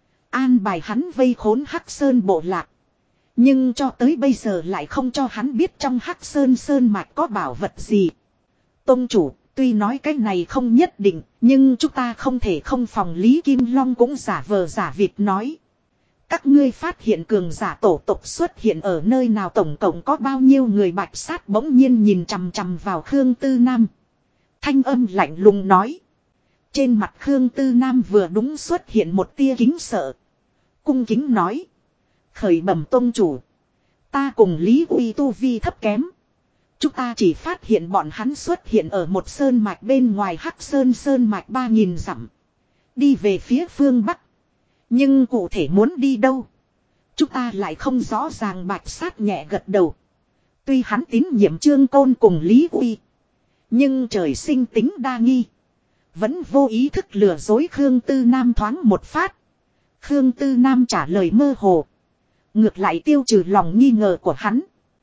An bài hắn vây khốn Hắc Sơn bộ lạc. Nhưng cho tới bây giờ lại không cho hắn biết trong Hắc Sơn Sơn Mạch có bảo vật gì. Tông chủ, tuy nói cái này không nhất định, nhưng chúng ta không thể không phòng. Lý Kim Long cũng giả vờ giả vịt nói. Các ngươi phát hiện cường giả tổ tộc xuất hiện ở nơi nào, tổng cộng có bao nhiêu người? Bạch Sát bỗng nhiên nhìn chằm chằm vào Khương Tư Nam. Thanh âm lạnh lùng nói. Trên mặt Khương Tư Nam vừa đúng xuất hiện một tia kính sợ. Cung kính nói. Khởi bẩm tông chủ. Ta cùng Lý Uy tu vi thấp kém. Chúng ta chỉ phát hiện bọn hắn xuất hiện ở một sơn mạch bên ngoài Hắc Sơn Sơn Mạch 3000 dặm. Đi về phía phương Bắc. Nhưng cụ thể muốn đi đâu? Chúng ta lại không rõ ràng. Bạch Sát nhẹ gật đầu. Tuy hắn tín nhiệm Trương Côn cùng Lý Uy. Nhưng trời sinh tính đa nghi. Vẫn vô ý thức lừa dối Khương Tư Nam thoáng một phát. Khương Tư Nam trả lời mơ hồ. Ngược lại tiêu trừ lòng nghi ngờ của hắn.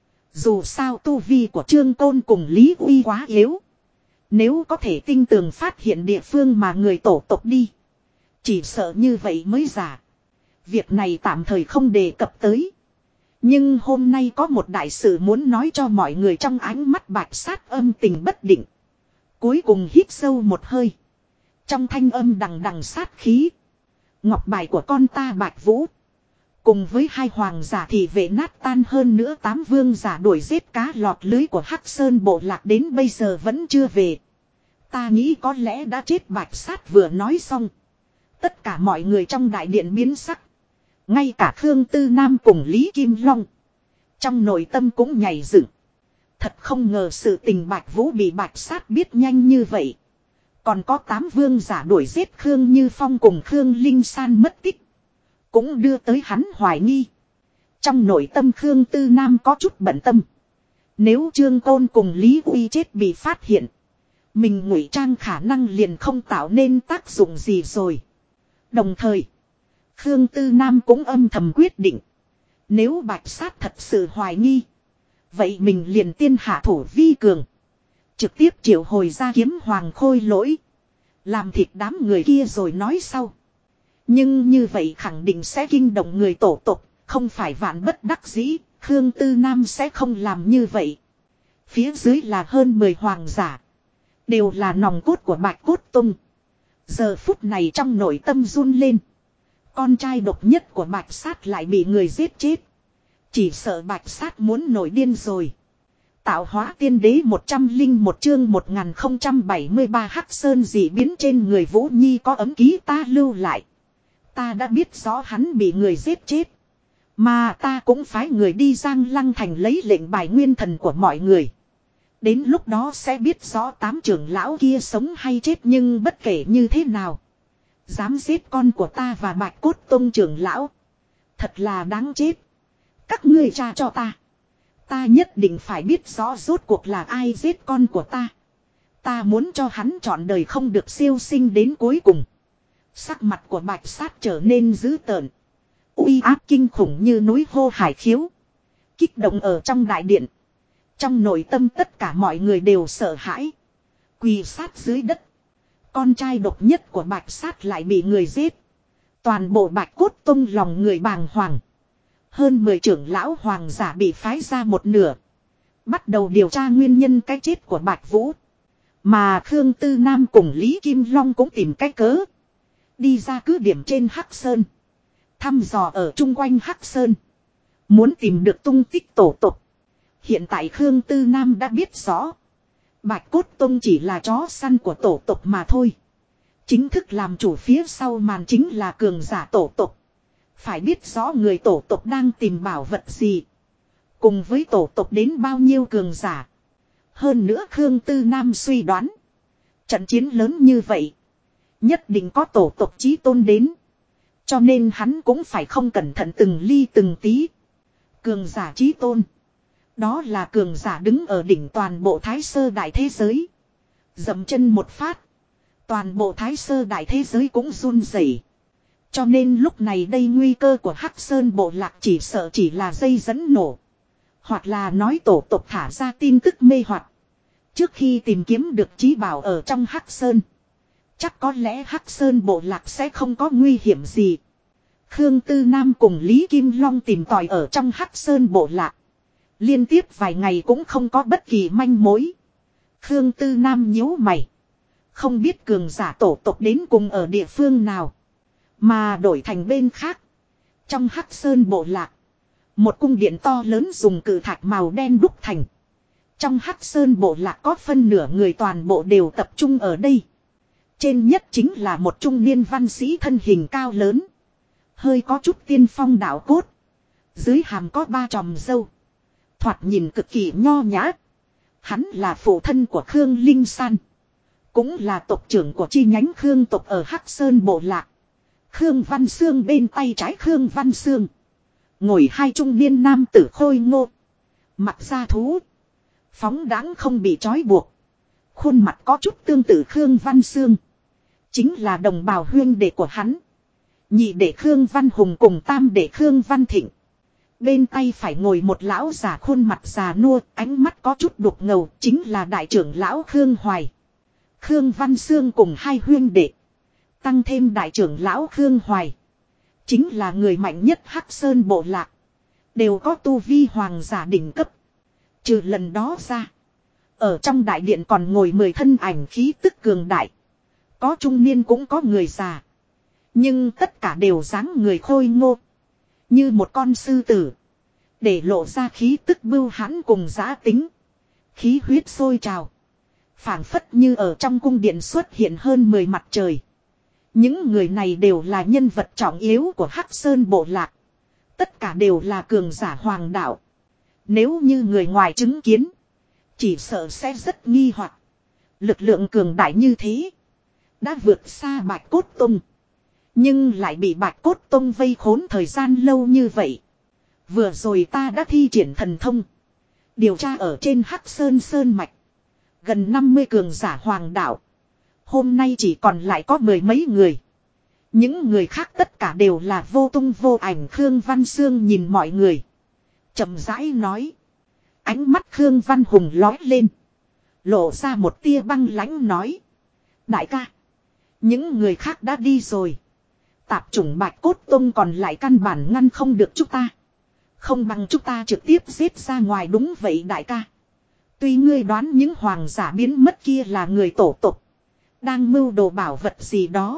Dù sao tu vi của Trương Côn cùng Lý Uy quá yếu. Nếu có thể tinh tường phát hiện địa phương mà người tổ tộc đi. Chỉ sợ như vậy mới giả. Việc này tạm thời không đề cập tới. Nhưng hôm nay có một đại sự muốn nói cho mọi người. Trong ánh mắt Bạch Sát âm tình bất định. Cuối cùng hít sâu một hơi. Trong thanh âm đằng đằng sát khí. Ngọc bài của con ta Bạch Vũ. Cùng với 2 hoàng giả thị vệ nát tan, hơn nữa 8 vương giả đuổi giết cá lọt lưới của Hắc Sơn bộ lạc đến bây giờ vẫn chưa về. Ta nghĩ có lẽ đã chết. Bạch Sát vừa nói xong. Tất cả mọi người trong đại điện biến sắc. Ngay cả Khương Tư Nam cùng Lý Kim Long. Trong nội tâm cũng nhảy dựng. Thật không ngờ sự tình Bạch Vũ bị Bạch Sát biết nhanh như vậy. Còn có 8 vương giả đuổi giết Khương Như Phong cùng Khương Linh San mất tích. Cũng đưa tới hắn hoài nghi. Trong nội tâm Khương Tư Nam có chút bận tâm. Nếu Trương Côn cùng Lý Uy chết bị phát hiện. Mình ngụy trang khả năng liền không tạo nên tác dụng gì rồi. Đồng thời. Khương Tư Nam cũng âm thầm quyết định. Nếu Bạch Sát thật sự hoài nghi. Vậy mình liền tiên hạ thủ vi cường. Trực tiếp triệu hồi ra Kiếm Hoàng Khôi Lỗi. Làm thịt đám người kia rồi nói sau. Nhưng như vậy khẳng định sẽ kinh động người tổ tộc. Không phải vạn bất đắc dĩ. Khương Tư Nam sẽ không làm như vậy. Phía dưới là hơn 10 hoàng giả. Đều là nòng cốt của Bạch Cốt Tông. Giờ phút này trong nội tâm run lên. Con trai độc nhất của Bạch Sát lại bị người giết chết. Chỉ sợ Bạch Sát muốn nổi điên rồi. Tạo hóa tiên đế 101 chương 1073 Hắc Sơn dị biến trên người Vũ Nhi có ấm ký ta lưu lại. Ta đã biết rõ hắn bị người giết chết. Mà ta cũng phái người đi Giang Lăng Thành lấy lệnh bài nguyên thần của mọi người. Đến lúc đó sẽ biết rõ 8 trưởng lão kia sống hay chết, nhưng bất kể như thế nào. Dám giết con của ta và Bạch Cốt Tông trưởng lão. Thật là đáng chết. Các ngươi tra cho ta. Ta nhất định phải biết rõ rốt cuộc là ai giết con của ta. Ta muốn cho hắn trọn đời không được siêu sinh đến cuối cùng. Sắc mặt của Bạch Sát trở nên dữ tợn. Uy áp kinh khủng như núi hô hải khiếu. Kích động ở trong đại điện. Trong nội tâm tất cả mọi người đều sợ hãi. Quỳ sát dưới đất. Con trai độc nhất của Bạch Sát lại bị người giết. Toàn bộ Bạch Cốt Tông lòng người bàng hoàng. Hơn 10 trưởng lão hoàng giả bị phái ra một nửa. Bắt đầu điều tra nguyên nhân cái chết của Bạch Vũ. Mà Khương Tư Nam cùng Lý Kim Long cũng tìm cách cớ. Đi ra cứ điểm trên Hắc Sơn. Thăm dò ở chung quanh Hắc Sơn. Muốn tìm được tung tích tổ tộc. Hiện tại Khương Tư Nam đã biết rõ. Bạch Cốt Tông chỉ là chó săn của tổ tộc mà thôi. Chính thức làm chủ phía sau màn chính là cường giả tổ tộc. Phải biết rõ người tổ tộc đang tìm bảo vật gì. Cùng với tổ tộc đến bao nhiêu cường giả. Hơn nữa Khương Tư Nam suy đoán. Trận chiến lớn như vậy. Nhất định có tổ tộc chí tôn đến. Cho nên hắn cũng phải không cẩn thận từng ly từng tí. Cường giả chí tôn. Đó là cường giả đứng ở đỉnh toàn bộ Thái Sơ đại thế giới. Dậm chân một phát. Toàn bộ Thái Sơ đại thế giới cũng run rẩy. Cho nên lúc này đây nguy cơ của Hắc Sơn bộ lạc chỉ sợ chỉ là dây dẫn nổ. Hoặc là nói tổ tộc thả ra tin tức mê hoặc. Trước khi tìm kiếm được chí bảo ở trong Hắc Sơn. Chắc có lẽ Hắc Sơn bộ lạc sẽ không có nguy hiểm gì. Khương Tư Nam cùng Lý Kim Long tìm tòi ở trong Hắc Sơn bộ lạc. Liên tiếp vài ngày cũng không có bất kỳ manh mối. Khương Tư Nam nhíu mày. Không biết cường giả tổ tộc đến cùng ở địa phương nào. Mà đổi thành bên khác. Trong Hắc Sơn bộ lạc. Một cung điện to lớn dùng cự thạch màu đen đúc thành. Trong Hắc Sơn bộ lạc có phân nửa người toàn bộ đều tập trung ở đây. Trên nhất chính là một trung niên văn sĩ thân hình cao lớn. Hơi có chút tiên phong đạo cốt. Dưới hàm có 3 chòm râu. Thoạt nhìn cực kỳ nho nhã. Hắn là phụ thân của Khương Linh San. Cũng là tộc trưởng của chi nhánh Khương tộc ở Hắc Sơn bộ lạc. Khương Văn Sương bên tay trái Khương Văn Sương. Ngồi 2 trung niên nam tử khôi ngô. Mặt da thú. Phóng đáng không bị trói buộc. Khuôn mặt có chút tương tự Khương Văn Sương. Chính là đồng bào huyên đệ của hắn. Nhị đệ Khương Văn Hùng cùng tam đệ Khương Văn Thịnh. Bên tay phải ngồi một lão già khuôn mặt già nua, ánh mắt có chút đục ngầu, chính là đại trưởng lão Khương Hoài. Khương Văn Sương cùng 2 huyên đệ. Tăng thêm đại trưởng lão Khương Hoài. Chính là người mạnh nhất Hắc Sơn bộ lạc. Đều có tu vi hoàng giả đỉnh cấp. Trừ lần đó ra. Ở trong đại điện còn ngồi 10 thân ảnh khí tức cường đại. Có trung niên cũng có người già. Nhưng tất cả đều dáng người khôi ngô. Như một con sư tử. Để lộ ra khí tức bưu hãn cùng giã tính. Khí huyết sôi trào. Phảng phất như ở trong cung điện xuất hiện hơn 10 mặt trời. Những người này đều là nhân vật trọng yếu của Hắc Sơn bộ lạc. Tất cả đều là cường giả hoàng đạo. Nếu như người ngoài chứng kiến. Chỉ sợ sẽ rất nghi hoặc. Lực lượng cường đại như thế. Đã vượt xa Bạch Cốt Tông. Nhưng lại bị Bạch Cốt Tông vây khốn thời gian lâu như vậy. Vừa rồi ta đã thi triển thần thông. Điều tra ở trên Hắc Sơn Sơn Mạch. Gần 50 cường giả hoàng đạo. Hôm nay chỉ còn lại có 10 mấy người. Những người khác tất cả đều là vô tung vô ảnh. Khương Văn Sương nhìn mọi người. Chậm rãi nói. Ánh mắt Khương Văn Hùng lói lên. Lộ ra một tia băng lãnh nói. Đại ca. Những người khác đã đi rồi. Tạp chủng Bạch Cốt Tông còn lại căn bản ngăn không được chúng ta. Không bằng chúng ta trực tiếp giết ra ngoài. Đúng vậy đại ca. Tuy ngươi đoán những hoàng giả biến mất kia là người tổ tục, đang mưu đồ bảo vật gì đó.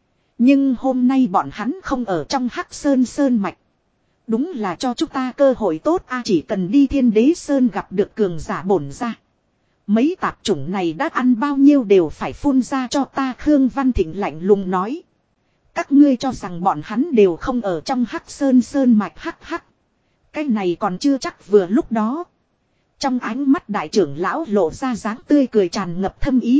Nhưng hôm nay bọn hắn không ở trong Hắc Sơn Sơn Mạch. Đúng là cho chúng ta cơ hội tốt a. Chỉ cần đi Thiên Đế Sơn gặp được cường giả bổn ra. Mấy tạp chủng này đã ăn bao nhiêu đều phải phun ra cho ta. Khương Văn Thịnh lạnh lùng nói. Các ngươi cho rằng bọn hắn đều không ở trong Hắc Sơn Sơn Mạch hắc hắc. Cái này còn chưa chắc. Vừa lúc đó, trong ánh mắt đại trưởng lão lộ ra dáng tươi cười tràn ngập thâm ý.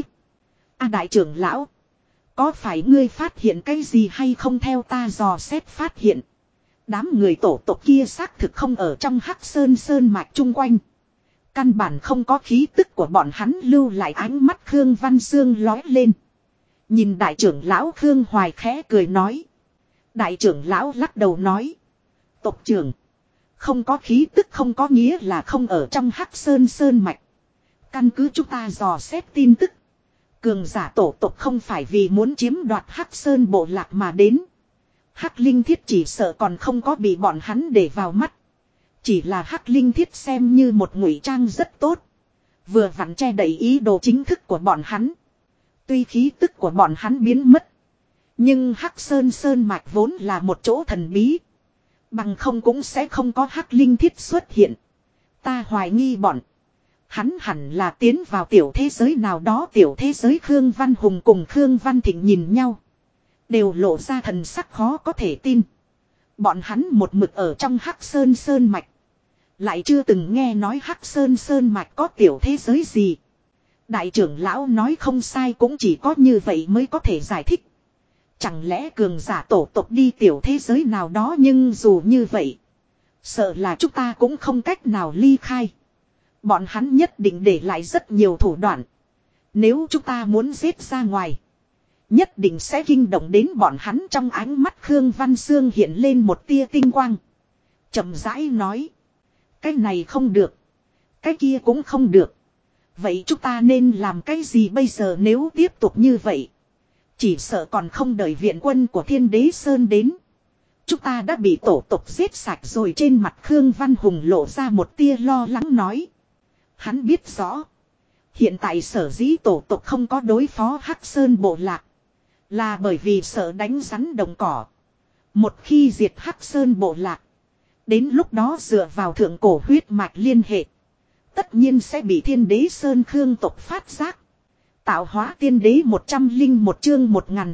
A đại trưởng lão, có phải ngươi phát hiện cái gì hay không? Theo ta dò xét phát hiện, đám người tổ tộc kia xác thực không ở trong Hắc Sơn Sơn Mạch chung quanh. Căn bản không có khí tức của bọn hắn lưu lại. Ánh mắt Khương Văn Sương lói lên. Nhìn đại trưởng lão Khương Hoài khẽ cười nói. Đại trưởng lão lắc đầu nói. Tộc trưởng, không có khí tức không có nghĩa là không ở trong Hắc Sơn Sơn Mạch. Căn cứ chúng ta dò xét tin tức, cường giả tổ tộc không phải vì muốn chiếm đoạt Hắc Sơn bộ lạc mà đến. Hắc Linh Thiết chỉ sợ còn không có bị bọn hắn để vào mắt. Chỉ là Hắc Linh Thiết xem như một ngụy trang rất tốt, vừa vặn che đậy ý đồ chính thức của bọn hắn. Tuy khí tức của bọn hắn biến mất, nhưng Hắc Sơn Sơn Mạch vốn là một chỗ thần bí. Bằng không cũng sẽ không có Hắc Linh Thiết xuất hiện. Ta hoài nghi bọn hắn hẳn là tiến vào tiểu thế giới nào đó. Tiểu thế giới. Khương Văn Hùng cùng Khương Văn Thịnh nhìn nhau, đều lộ ra thần sắc khó có thể tin. Bọn hắn một mực ở trong Hắc Sơn Sơn Mạch, lại chưa từng nghe nói Hắc Sơn Sơn Mạch có tiểu thế giới gì. Đại trưởng lão nói không sai, cũng chỉ có như vậy mới có thể giải thích. Chẳng lẽ cường giả tổ tộc đi tiểu thế giới nào đó? Nhưng dù như vậy, sợ là chúng ta cũng không cách nào ly khai. Bọn hắn nhất định để lại rất nhiều thủ đoạn. Nếu chúng ta muốn giết ra ngoài, nhất định sẽ kinh động đến bọn hắn. Trong ánh mắt Khương Văn Sương hiện lên một tia tinh quang, chậm rãi nói. Cái này không được, cái kia cũng không được. Vậy chúng ta nên làm cái gì bây giờ? Nếu tiếp tục như vậy, chỉ sợ còn không đợi viện quân của Thiên Đế Sơn đến, chúng ta đã bị tổ tộc giết sạch rồi. Trên mặt Khương Văn Hùng lộ ra một tia lo lắng nói. Hắn biết rõ, hiện tại sở dĩ tổ tộc không có đối phó Hắc Sơn bộ lạc, là bởi vì sợ đánh rắn đồng cỏ. Một khi diệt Hắc Sơn bộ lạc, đến lúc đó dựa vào thượng cổ huyết mạch liên hệ, tất nhiên sẽ bị Thiên Đế Sơn Khương tộc phát giác. Tạo hóa tiên đế 101 chương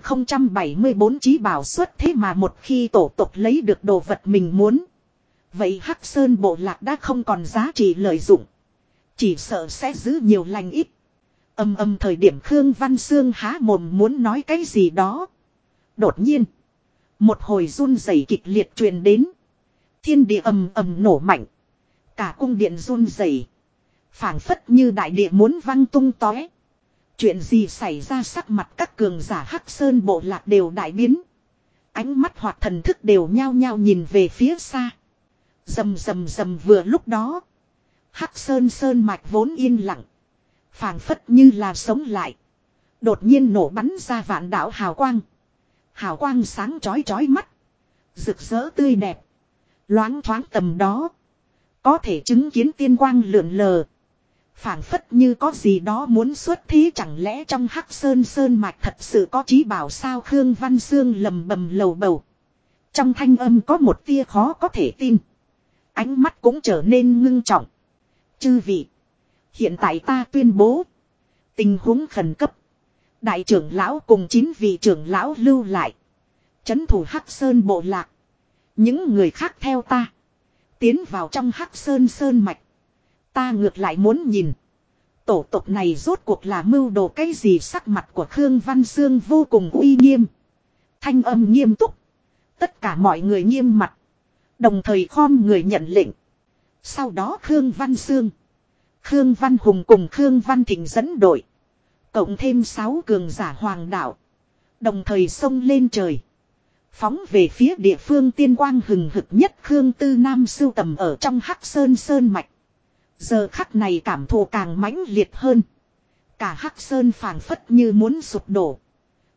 1074 chí bảo xuất. Thế mà một khi tổ tộc lấy được đồ vật mình muốn, vậy Hắc Sơn bộ lạc đã không còn giá trị lợi dụng, chỉ sợ sẽ giữ nhiều lành ít. Thời điểm Khương Văn Sương há mồm muốn nói cái gì đó, đột nhiên một hồi run rẩy kịch liệt truyền đến. Thiên địa ầm ầm nổ mạnh, cả cung điện run rẩy, phảng phất như đại địa muốn văng tung tóe. Chuyện gì xảy ra? Sắc mặt các cường giả Hắc Sơn bộ lạc đều đại biến, ánh mắt hoặc thần thức đều nhao nhao nhìn về phía xa. Rầm rầm rầm. Vừa lúc đó, Hắc Sơn Sơn Mạch vốn yên lặng, phảng phất như là sống lại, đột nhiên nổ bắn ra vạn đạo hào quang. Hào quang sáng chói chói mắt, rực rỡ tươi đẹp, loáng thoáng tầm đó có thể chứng kiến tiên quang lượn lờ, phảng phất như có gì đó muốn xuất thí. Chẳng lẽ trong Hắc Sơn Sơn Mạch thật sự có chí bảo sao? Khương Văn Sương lầm bầm lầu bầu, trong thanh âm có một tia khó có thể tin, ánh mắt cũng trở nên ngưng trọng. Chư vị, hiện tại ta tuyên bố tình huống khẩn cấp. Đại trưởng lão cùng 9 vị trưởng lão lưu lại, trấn thủ Hắc Sơn bộ lạc. Những người khác theo ta tiến vào trong Hắc Sơn Sơn Mạch. Ta ngược lại muốn nhìn, tổ tộc này rốt cuộc là mưu đồ cái gì? Sắc mặt của Khương Văn Sương vô cùng uy nghiêm, thanh âm nghiêm túc. Tất cả mọi người nghiêm mặt, đồng thời khom người nhận lệnh. Sau đó Khương Văn Sương, Khương Văn Hùng cùng Khương Văn Thịnh dẫn đội, cộng thêm 6 cường giả hoàng đạo, đồng thời xông lên trời, phóng về phía địa phương tiên quang hừng hực nhất. Khương Tư Nam sưu tầm ở trong Hắc Sơn Sơn Mạch, giờ khắc này cảm thụ càng mãnh liệt hơn. Cả Hắc Sơn phảng phất như muốn sụp đổ,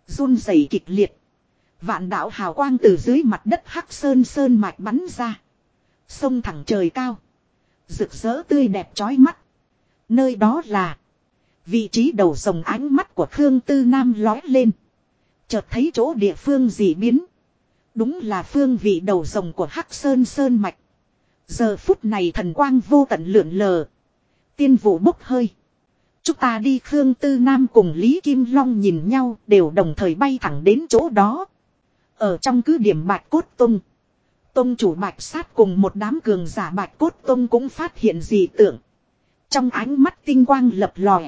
Run rẩy kịch liệt. Vạn đạo hào quang từ dưới mặt đất Hắc Sơn mạch bắn ra. Sông thẳng trời cao. Rực rỡ tươi đẹp chói mắt. Nơi đó là vị trí đầu rồng, ánh mắt của Khương Tư Nam lóe lên. Chợt thấy chỗ địa phương dị biến. Đúng là phương vị đầu rồng của Hắc Sơn mạch. Giờ phút này thần quang vô tận lượn lờ. Tiên vụ bốc hơi. Chúng ta đi. Khương Tư Nam cùng Lý Kim Long nhìn nhau đều đồng thời bay thẳng đến chỗ đó. Ở trong cứ điểm Bạch Cốt Tông. Tông chủ Bạch Sát cùng một đám cường giả Bạch Cốt Tông cũng phát hiện dị tượng. Trong ánh mắt tinh quang lập lòe.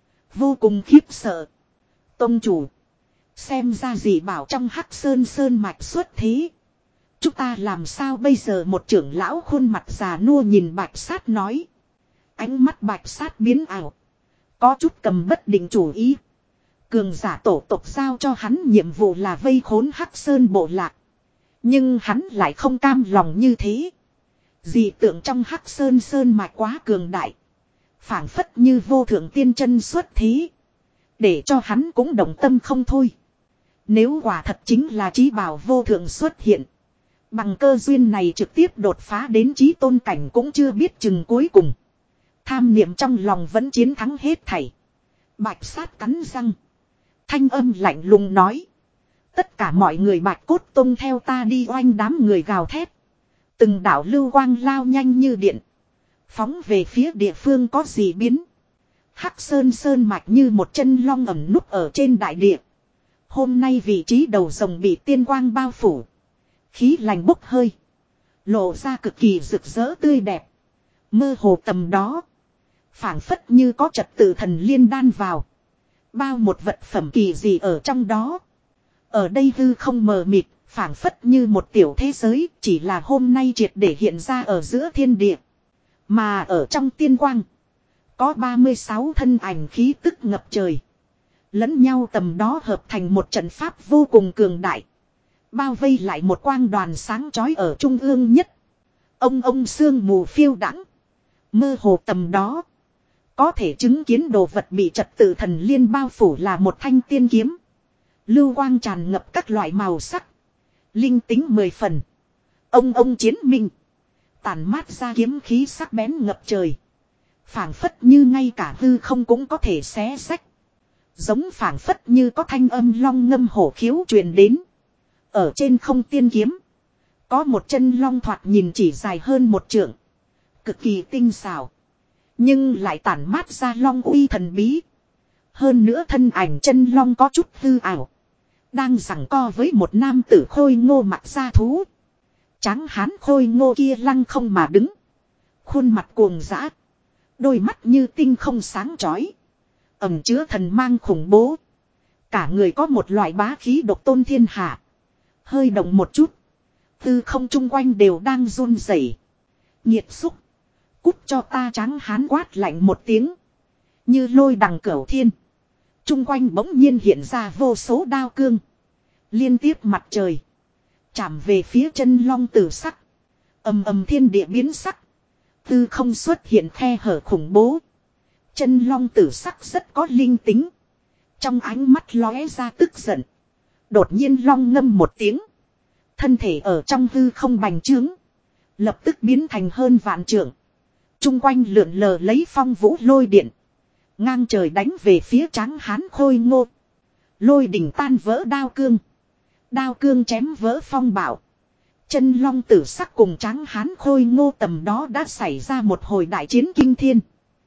Vô cùng khiếp sợ. Tông chủ. Xem ra dị bảo trong Hắc Sơn mạch xuất thế. Chúng ta làm sao bây giờ? Một trưởng lão khuôn mặt già nua nhìn Bạch Sát nói. Ánh mắt Bạch Sát biến ảo. Có chút cầm bất định chủ ý. Cường giả tổ tộc giao cho hắn nhiệm vụ là vây khốn Hắc Sơn bộ lạc. Nhưng hắn lại không cam lòng như thế. Dị tượng trong Hắc Sơn mạch quá cường đại. Phảng phất như vô thượng tiên chân xuất thế. Để cho hắn cũng động tâm không thôi. Nếu quả thật chính là chí bảo vô thượng xuất hiện. Bằng cơ duyên này trực tiếp đột phá đến chí tôn cảnh cũng chưa biết chừng cuối cùng. Tham niệm trong lòng vẫn chiến thắng hết thảy. Bạch Sát cắn răng. Thanh âm lạnh lùng nói. Tất cả mọi người Bạch Cốt Tông theo ta đi. Oanh đám người gào thét. Từng đạo lưu quang lao nhanh như điện. Phóng về phía địa phương có gì biến. Hắc Sơn mạch như một chân long ẩn núp ở trên đại địa. Hôm nay vị trí đầu rồng bị tiên quang bao phủ. Khí lành bốc hơi. Lộ ra cực kỳ rực rỡ tươi đẹp. Mơ hồ tầm đó. Phảng phất như có trật tự thần liên đan vào. Bao một vật phẩm kỳ gì ở trong đó. Ở đây hư không mờ mịt. Phảng phất như một tiểu thế giới. Chỉ là hôm nay triệt để hiện ra ở giữa thiên địa. Mà ở trong tiên quang. Có 36 thân ảnh khí tức ngập trời. Lẫn nhau tầm đó hợp thành một trận pháp vô cùng cường đại. Bao vây lại một quang đoàn sáng chói ở trung ương nhất. Ông sương mù phiêu đãng. Mơ hồ tầm đó. Có thể chứng kiến đồ vật bị trật tự thần liên bao phủ là một thanh tiên kiếm. Lưu quang tràn ngập các loại màu sắc. Linh tính 10 phần. Ông chiến minh. Tản mát ra kiếm khí sắc bén ngập trời. Phảng phất như ngay cả hư không cũng có thể xé xách. Giống phảng phất như có thanh âm long ngâm hổ khiếu truyền đến. Ở trên không tiên kiếm. Có một chân long thoạt nhìn chỉ dài hơn một trượng. Cực kỳ tinh xảo. Nhưng lại tản mát ra long uy thần bí. Hơn nữa thân ảnh chân long có chút hư ảo. Đang giằng co với một nam tử khôi ngô mặc da thú. Tráng hán khôi ngô kia lăng không mà đứng. Khuôn mặt cuồng dã. Đôi mắt như tinh không sáng chói. Ẩm chứa thần mang khủng bố. Cả người có một loại bá khí độc tôn thiên hạ. Hơi động một chút. Tư không chung quanh đều đang run rẩy. Nhiệt xúc. Cút cho ta. Tráng hán quát lạnh một tiếng. Như lôi đằng cửu thiên. Chung quanh bỗng nhiên hiện ra vô số đao cương. Liên tiếp mặt trời. Chạm về phía chân long tử sắc. Ầm thiên địa biến sắc. Tư không xuất hiện khe hở khủng bố. Chân long tử sắc rất có linh tính. Trong ánh mắt lóe ra tức giận. Đột nhiên long ngâm một tiếng. Thân thể ở trong hư không bành trướng. Lập tức biến thành hơn vạn trượng. Trung quanh lượn lờ lấy phong vũ lôi điện. Ngang trời đánh về phía tráng hán khôi ngô. Lôi đỉnh tan vỡ đao cương. Đao cương chém vỡ phong bạo. Chân long tử sắc cùng tráng hán khôi ngô tầm đó đã xảy ra một hồi đại chiến kinh thiên.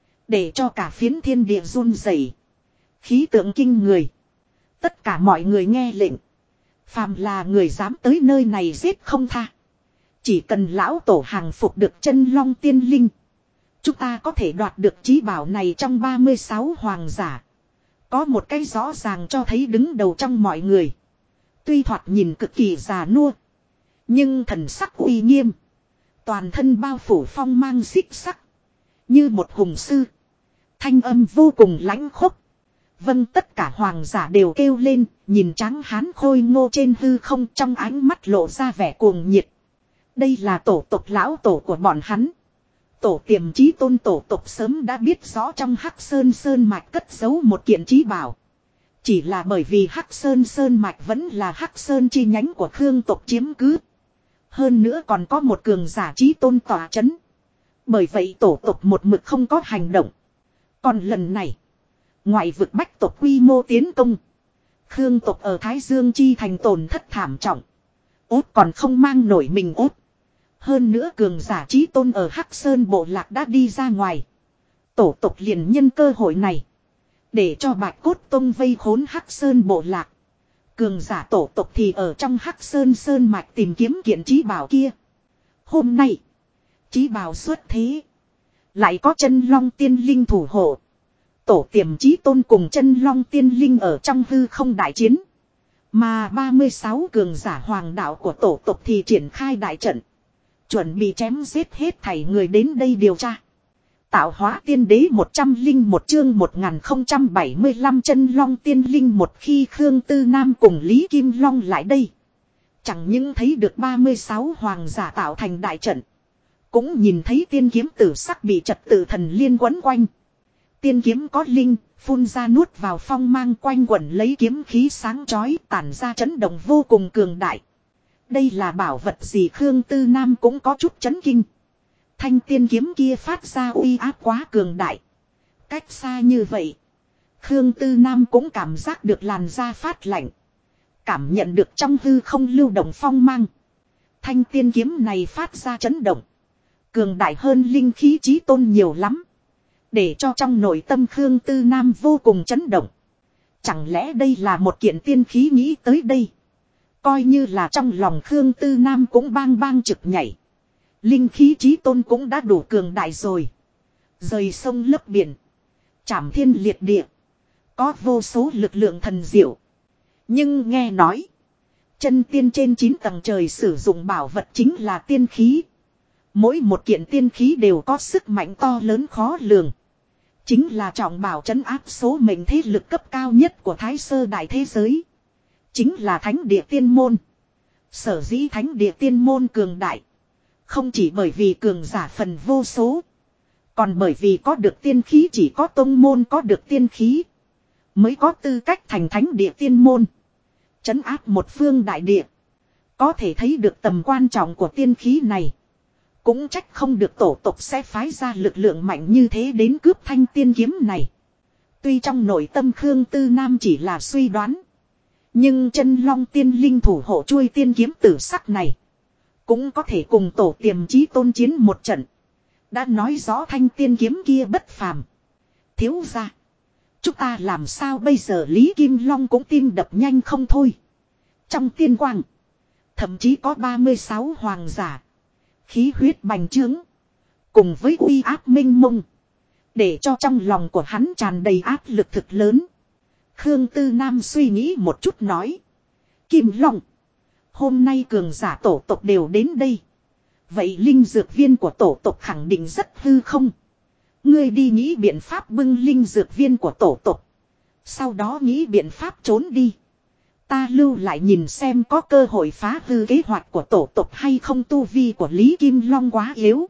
Để cho cả phiến thiên địa run rẩy. Khí tượng kinh người. Tất cả mọi người nghe lệnh. Phàm là người dám tới nơi này giết không tha. Chỉ cần lão tổ hàng phục được chân long tiên linh. Chúng ta có thể đoạt được chí bảo này trong 36 hoàng giả. Có một cái rõ ràng cho thấy đứng đầu trong mọi người. Tuy thoạt nhìn cực kỳ già nua. Nhưng thần sắc uy nghiêm. Toàn thân bao phủ phong mang xích sắc. Như một hùng sư. Thanh âm vô cùng lãnh khốc. Vâng, tất cả hoàng giả đều kêu lên. Nhìn tráng hán khôi ngô trên hư không, trong ánh mắt lộ ra vẻ cuồng nhiệt. Đây là tổ tộc lão tổ của bọn hắn. Tổ tiềm chí tôn tổ tộc sớm đã biết rõ trong Hắc Sơn mạch cất giấu một kiện chí bảo. Chỉ là bởi vì Hắc Sơn Sơn Mạch vẫn là Hắc Sơn chi nhánh của Khương tộc chiếm cứ. Hơn nữa còn có một cường giả chí tôn tỏa chấn. Bởi vậy tổ tộc một mực không có hành động. Còn lần này, ngoại vực bách tộc quy mô tiến công. Khương tộc ở Thái Dương chi thành tổn thất thảm trọng. Ốt còn không mang nổi mình ốt. Hơn nữa cường giả chí tôn ở Hắc Sơn bộ lạc đã đi ra ngoài. Tổ tộc liền nhân cơ hội này. Để cho Bạch Cốt Tông vây khốn Hắc Sơn bộ lạc. Cường giả tổ tộc thì ở trong Hắc Sơn Sơn mạch tìm kiếm kiện chí bảo kia. Hôm nay, chí bảo xuất thế. Lại có chân long tiên linh thủ hộ. Tổ tiềm chí tôn cùng chân long tiên linh ở trong hư không đại chiến. Mà 36 cường giả hoàng đạo của tổ tộc thì triển khai đại trận. Chuẩn bị chém giết hết thảy người đến đây điều tra. Tạo hóa tiên đế 101 chương 1075 chân long tiên linh một khi Khương Tư Nam cùng Lý Kim Long lại đây. Chẳng những thấy được 36 hoàng giả tạo thành đại trận. Cũng nhìn thấy tiên kiếm tử sắc bị trật tự thần liên quấn quanh. Tiên kiếm có linh, phun ra nuốt vào phong mang quanh quẩn lấy kiếm khí sáng chói tản ra chấn động vô cùng cường đại. Đây là bảo vật gì Khương Tư Nam cũng có chút chấn kinh. Thanh tiên kiếm kia phát ra uy áp quá cường đại. Cách xa như vậy. Khương Tư Nam cũng cảm giác được làn da phát lạnh. Cảm nhận được trong hư không lưu động phong mang. Thanh tiên kiếm này phát ra chấn động. Cường đại hơn linh khí chí tôn nhiều lắm. Để cho trong nội tâm Khương Tư Nam vô cùng chấn động. Chẳng lẽ đây là một kiện tiên khí nghĩ tới đây. Coi như là trong lòng Khương Tư Nam cũng bang bang trực nhảy. Linh khí chí tôn cũng đã đủ cường đại rồi. Rời sông lấp biển. Trảm thiên liệt địa. Có vô số lực lượng thần diệu. Nhưng nghe nói. Chân tiên trên 9 tầng trời sử dụng bảo vật chính là tiên khí. Mỗi một kiện tiên khí đều có sức mạnh to lớn khó lường. Chính là trọng bảo trấn áp số mệnh thế lực cấp cao nhất của Thái Sơ đại thế giới. Chính là thánh địa tiên môn. Sở dĩ thánh địa tiên môn cường đại. Không chỉ bởi vì cường giả phần vô số. Còn bởi vì có được tiên khí chỉ có tông môn có được tiên khí. Mới có tư cách thành thánh địa tiên môn. Trấn áp một phương đại địa. Có thể thấy được tầm quan trọng của tiên khí này. Cũng trách không được tổ tộc sẽ phái ra lực lượng mạnh như thế đến cướp thanh tiên kiếm này. Tuy trong nội tâm Khương Tư Nam chỉ là suy đoán. Nhưng chân long tiên linh thủ hộ chuôi tiên kiếm tử sắc này. Cũng có thể cùng tổ tiềm chí tôn chiến một trận. Đã nói rõ thanh tiên kiếm kia bất phàm. Thiếu ra. Chúng ta làm sao bây giờ Lý Kim Long cũng tim đập nhanh không thôi. Trong tiên quang. Thậm chí có 36 hoàng giả. Khí huyết bành trướng. Cùng với uy áp minh mông. Để cho trong lòng của hắn tràn đầy áp lực thực lớn. Khương Tư Nam suy nghĩ một chút nói. Kim Long. Hôm nay cường giả tổ tộc đều đến đây. Vậy linh dược viên của tổ tộc khẳng định rất hư không? Ngươi đi nghĩ biện pháp bưng linh dược viên của tổ tộc. Sau đó nghĩ biện pháp trốn đi. Ta lưu lại nhìn xem có cơ hội phá hư kế hoạch của tổ tộc hay không tu vi của Lý Kim Long quá yếu.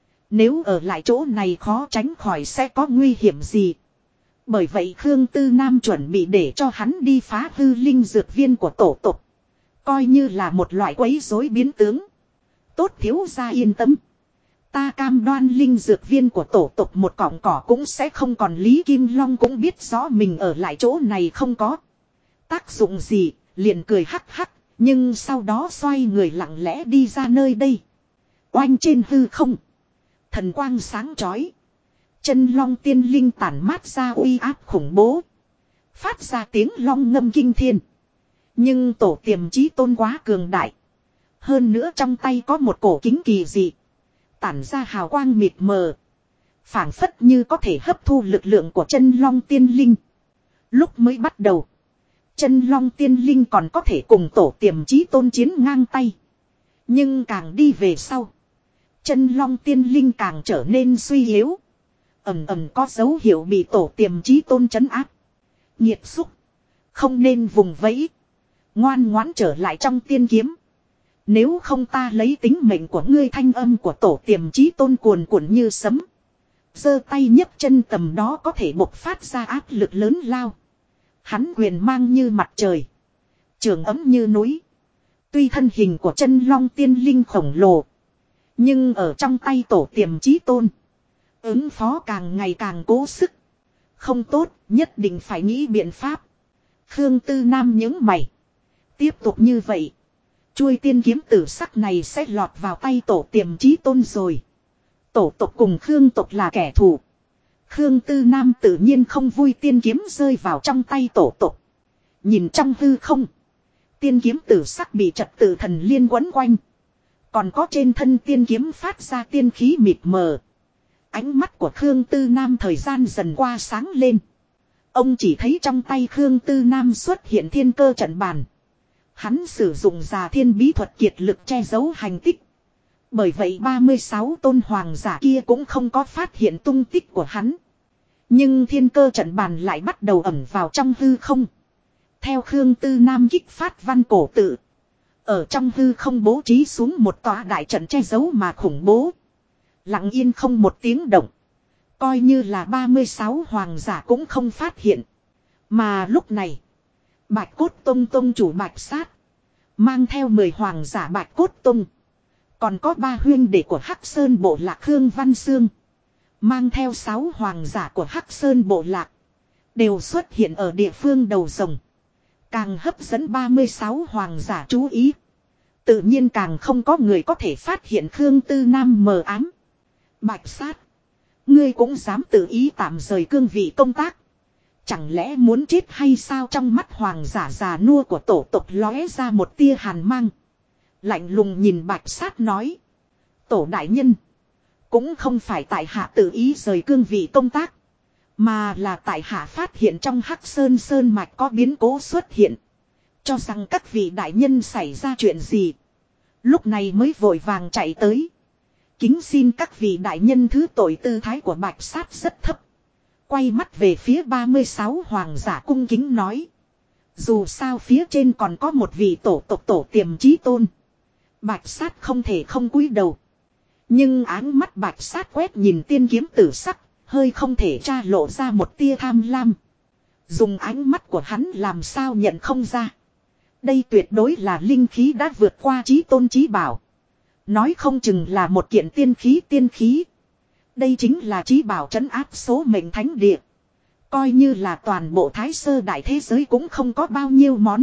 Nếu ở lại chỗ này khó tránh khỏi sẽ có nguy hiểm gì. Bởi vậy Khương Tư Nam chuẩn bị để cho hắn đi phá hư linh dược viên của tổ tộc. Coi như là một loại quấy rối biến tướng. Tốt thiếu gia yên tâm. Ta cam đoan linh dược viên của tổ tộc một cọng cỏ cũng sẽ không còn Lý Kim Long cũng biết rõ mình ở lại chỗ này không có tác dụng gì, liền cười hắc hắc, nhưng sau đó xoay người lặng lẽ đi ra nơi đây. Oanh trên hư không. Thần quang sáng chói. Chân long tiên linh tản mát ra uy áp khủng bố. Phát ra tiếng long ngâm kinh thiên. Nhưng tổ tiềm chí tôn quá cường đại. Hơn nữa trong tay có một cổ kính kỳ dị. Tản ra hào quang mịt mờ. Phảng phất như có thể hấp thu lực lượng của chân long tiên linh. Lúc mới bắt đầu. Chân long tiên linh còn có thể cùng tổ tiềm chí tôn chiến ngang tay. Nhưng càng đi về sau. Chân long tiên linh càng trở nên suy yếu. Ầm ầm có dấu hiệu bị tổ tiềm chí tôn trấn áp. Nhiệt xúc. Không nên vùng vẫy. Ngoan ngoãn trở lại trong tiên kiếm. Nếu không ta lấy tính mệnh của ngươi. Thanh âm của tổ tiềm chí tôn cuồn cuộn như sấm. Giơ tay nhấc chân tầm đó có thể bộc phát ra áp lực lớn lao. Hắn quyền mang như mặt trời. Trường ấm như núi. Tuy thân hình của chân long tiên linh khổng lồ. Nhưng ở trong tay tổ tiềm chí tôn. Ứng phó càng ngày càng cố sức. Không tốt, nhất định phải nghĩ biện pháp. Khương Tư Nam nhướng mày. Tiếp tục như vậy. Chuôi tiên kiếm tử sắc này sẽ lọt vào tay tổ tiềm chí tôn rồi. Tổ tộc cùng Khương tộc là kẻ thù. Khương Tư Nam tự nhiên không vui tiên kiếm rơi vào trong tay tổ tộc. Nhìn trong hư không. Tiên kiếm tử sắc bị trật tự thần liên quấn quanh. Còn có trên thân tiên kiếm phát ra tiên khí mịt mờ. Ánh mắt của Khương Tư Nam thời gian dần qua sáng lên. Ông chỉ thấy trong tay Khương Tư Nam xuất hiện thiên cơ trận bàn. Hắn sử dụng già thiên bí thuật kiệt lực che giấu hành tích. Bởi vậy 36 tôn hoàng giả kia cũng không có phát hiện tung tích của hắn. Nhưng thiên cơ trận bàn lại bắt đầu ẩn vào trong hư không. Theo Khương Tư Nam kích phát văn cổ tự. Ở trong hư không bố trí xuống một tòa đại trận che giấu mà khủng bố. Lặng yên không một tiếng động. Coi như là 36 hoàng giả cũng không phát hiện. Mà lúc này. Bạch Cốt Tông tông chủ Bạch Sát. Mang theo 10 hoàng giả Bạch Cốt Tông. Còn có 3 huyên đệ của Hắc Sơn Bộ Lạc Khương Văn Sương. Mang theo 6 hoàng giả của Hắc Sơn Bộ Lạc. Đều xuất hiện ở địa phương đầu rồng. Càng hấp dẫn 36 hoàng giả chú ý. Tự nhiên càng không có người có thể phát hiện Khương Tư Nam mờ ám. Bạch Sát. Ngươi cũng dám tự ý tạm rời cương vị công tác. Chẳng lẽ muốn chết hay sao? Trong mắt hoàng giả già nua của tổ tộc lóe ra một tia hàn mang. Lạnh lùng nhìn Bạch Sát nói. Tổ đại nhân. Cũng không phải tại hạ tự ý rời cương vị công tác. Mà là tại hạ phát hiện trong Hắc Sơn Sơn Mạch có biến cố xuất hiện. Cho rằng các vị đại nhân xảy ra chuyện gì. Lúc này mới vội vàng chạy tới. Kính xin các vị đại nhân thứ tội. Tư thái của Bạch Sát rất thấp. Quay mắt về phía 36 hoàng giả cung kính nói. Dù sao phía trên còn có một vị tổ tộc tổ tiềm chí tôn. Bạch Sát không thể không cúi đầu. Nhưng áng mắt Bạch Sát quét nhìn tiên kiếm tử sắc. Hơi không thể tra lộ ra một tia tham lam. Dùng ánh mắt của hắn làm sao nhận không ra. Đây tuyệt đối là linh khí đã vượt qua chí tôn chí bảo. Nói không chừng là một kiện tiên khí. Đây chính là chí bảo trấn áp số mệnh thánh địa. Coi như là toàn bộ Thái Sơ đại thế giới cũng không có bao nhiêu món.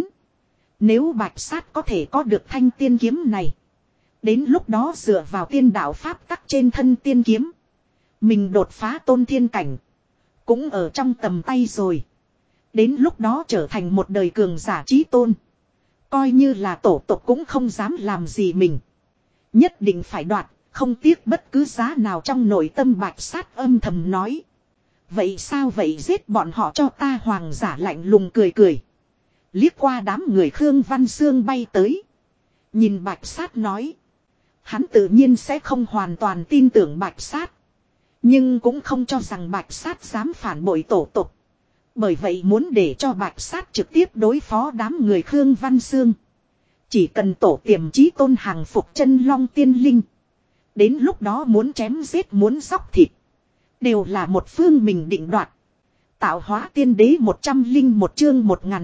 Nếu Bạch Sát có thể có được thanh tiên kiếm này. Đến lúc đó dựa vào tiên đạo pháp tắc trên thân tiên kiếm. Mình đột phá tôn thiên cảnh. Cũng ở trong tầm tay rồi. Đến lúc đó trở thành một đời cường giả chí tôn. Coi như là tổ tộc cũng không dám làm gì mình. Nhất định phải đoạt. Không tiếc bất cứ giá nào. Trong nội tâm Bạch Sát âm thầm nói. Vậy sao vậy, giết bọn họ cho ta? Hoàng giả lạnh lùng cười. Liếc qua đám người Khương Văn Sương bay tới. Nhìn Bạch Sát nói. Hắn tự nhiên sẽ không hoàn toàn tin tưởng Bạch Sát. Nhưng cũng không cho rằng Bạch Sát dám phản bội tổ tộc. Bởi vậy muốn để cho Bạch Sát trực tiếp đối phó đám người Khương Văn Sương. Chỉ cần tổ tiềm chí tôn hàng phục chân long tiên linh. Đến lúc đó muốn chém giết muốn dóc thịt. Đều là một phương mình định đoạt. Tạo hóa tiên đế 101 chương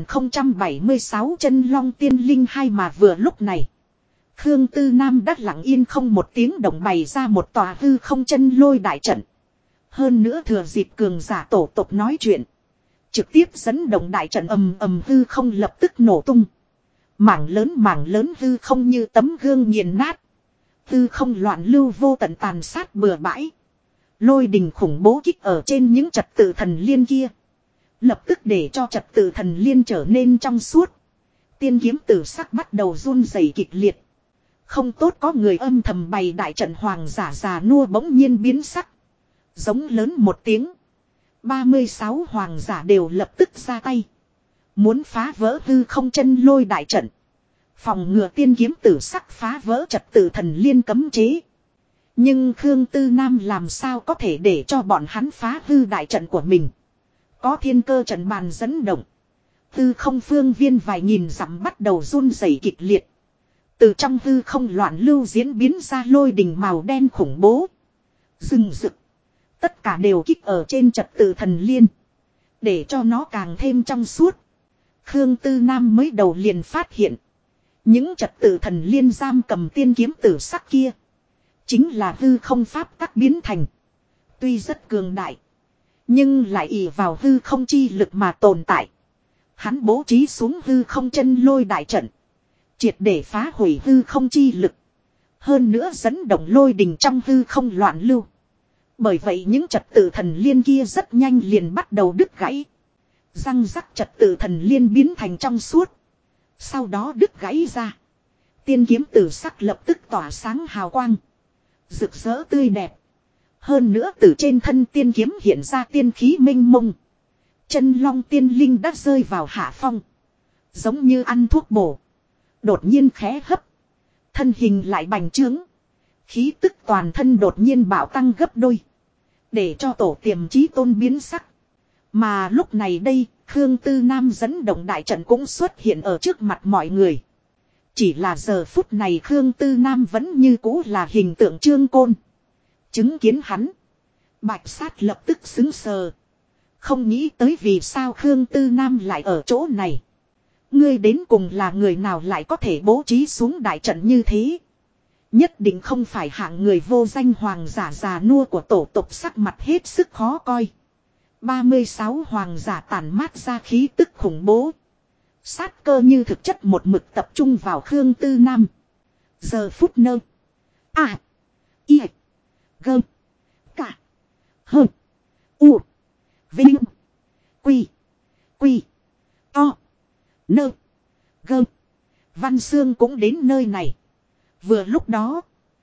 1076 chân long tiên linh hai. Mà vừa lúc này. Khương Tư Nam đắt lặng yên không một tiếng động bày ra một tòa hư không chân lôi đại trận. Hơn nữa thừa dịp cường giả tổ tộc nói chuyện. Trực tiếp dẫn động đại trận ầm hư không lập tức nổ tung. Mảng lớn hư không như tấm gương nghiền nát. Hư không loạn lưu vô tận tàn sát bừa bãi. Lôi đình khủng bố kích ở trên những trật tự thần liên kia. Lập tức để cho trật tự thần liên trở nên trong suốt. Tiên kiếm tử sắc bắt đầu run rẩy kịch liệt. Không tốt, có người âm thầm bày đại trận. Hoàng giả già nua bỗng nhiên biến sắc. Giống lớn một tiếng. 36 hoàng giả đều lập tức ra tay. Muốn phá vỡ hư không chân lôi đại trận. Phòng ngừa tiên kiếm tử sắc phá vỡ trật tự thần liên cấm chế. Nhưng Khương Tư Nam làm sao có thể để cho bọn hắn phá hư đại trận của mình. Có thiên cơ trận bàn dẫn động. Hư không phương viên vài nghìn dặm bắt đầu run rẩy kịch liệt. Từ trong hư không loạn lưu diễn biến ra lôi đình màu đen khủng bố. Rừng rực. Tất cả đều kích ở trên trật tự thần liên. Để cho nó càng thêm trong suốt. Khương Tư Nam mới đầu liền phát hiện. Những trật tự thần liên giam cầm tiên kiếm tử sắc kia. Chính là hư không pháp tắc biến thành. Tuy rất cường đại. Nhưng lại ỷ vào hư không chi lực mà tồn tại. Hắn bố trí xuống hư không chân lôi đại trận. Triệt để phá hủy hư không chi lực. Hơn nữa dẫn động lôi đình trong hư không loạn lưu. Bởi vậy những trật tự thần liên kia rất nhanh liền bắt đầu đứt gãy. Răng rắc trật tự thần liên biến thành trong suốt. Sau đó đứt gãy ra. Tiên kiếm tử sắc lập tức tỏa sáng hào quang. Rực rỡ tươi đẹp. Hơn nữa từ trên thân tiên kiếm hiện ra tiên khí minh mông. Chân long tiên linh đã rơi vào hạ phong. Giống như ăn thuốc bổ. Đột nhiên khẽ hấp. Thân hình lại bành trướng. Khí tức toàn thân đột nhiên bạo tăng gấp đôi. Để cho tổ tiềm chí tôn biến sắc. Mà lúc này đây, Khương Tư Nam dẫn động đại trận cũng xuất hiện ở trước mặt mọi người. Chỉ là giờ phút này Khương Tư Nam vẫn như cũ là hình tượng Trương Côn. Chứng kiến hắn. Bạch Sát lập tức xứng sờ. Không nghĩ tới vì sao Khương Tư Nam lại ở chỗ này. Ngươi đến cùng là người nào lại có thể bố trí xuống đại trận như thế. Nhất định không phải hạng người vô danh hoàng giả già nua của tổ tộc, sắc mặt hết sức khó coi. 36 hoàng giả tản mát ra khí tức khủng bố. Sát cơ như thực chất một mực tập trung vào Khương Tư Nam. Giờ phút nơ. À. Y. Gơ. Cả. Hơ. U. Vinh. Quy. Quy. To. Nơ. Gơ. Văn Xương cũng đến nơi này. Vừa lúc đó.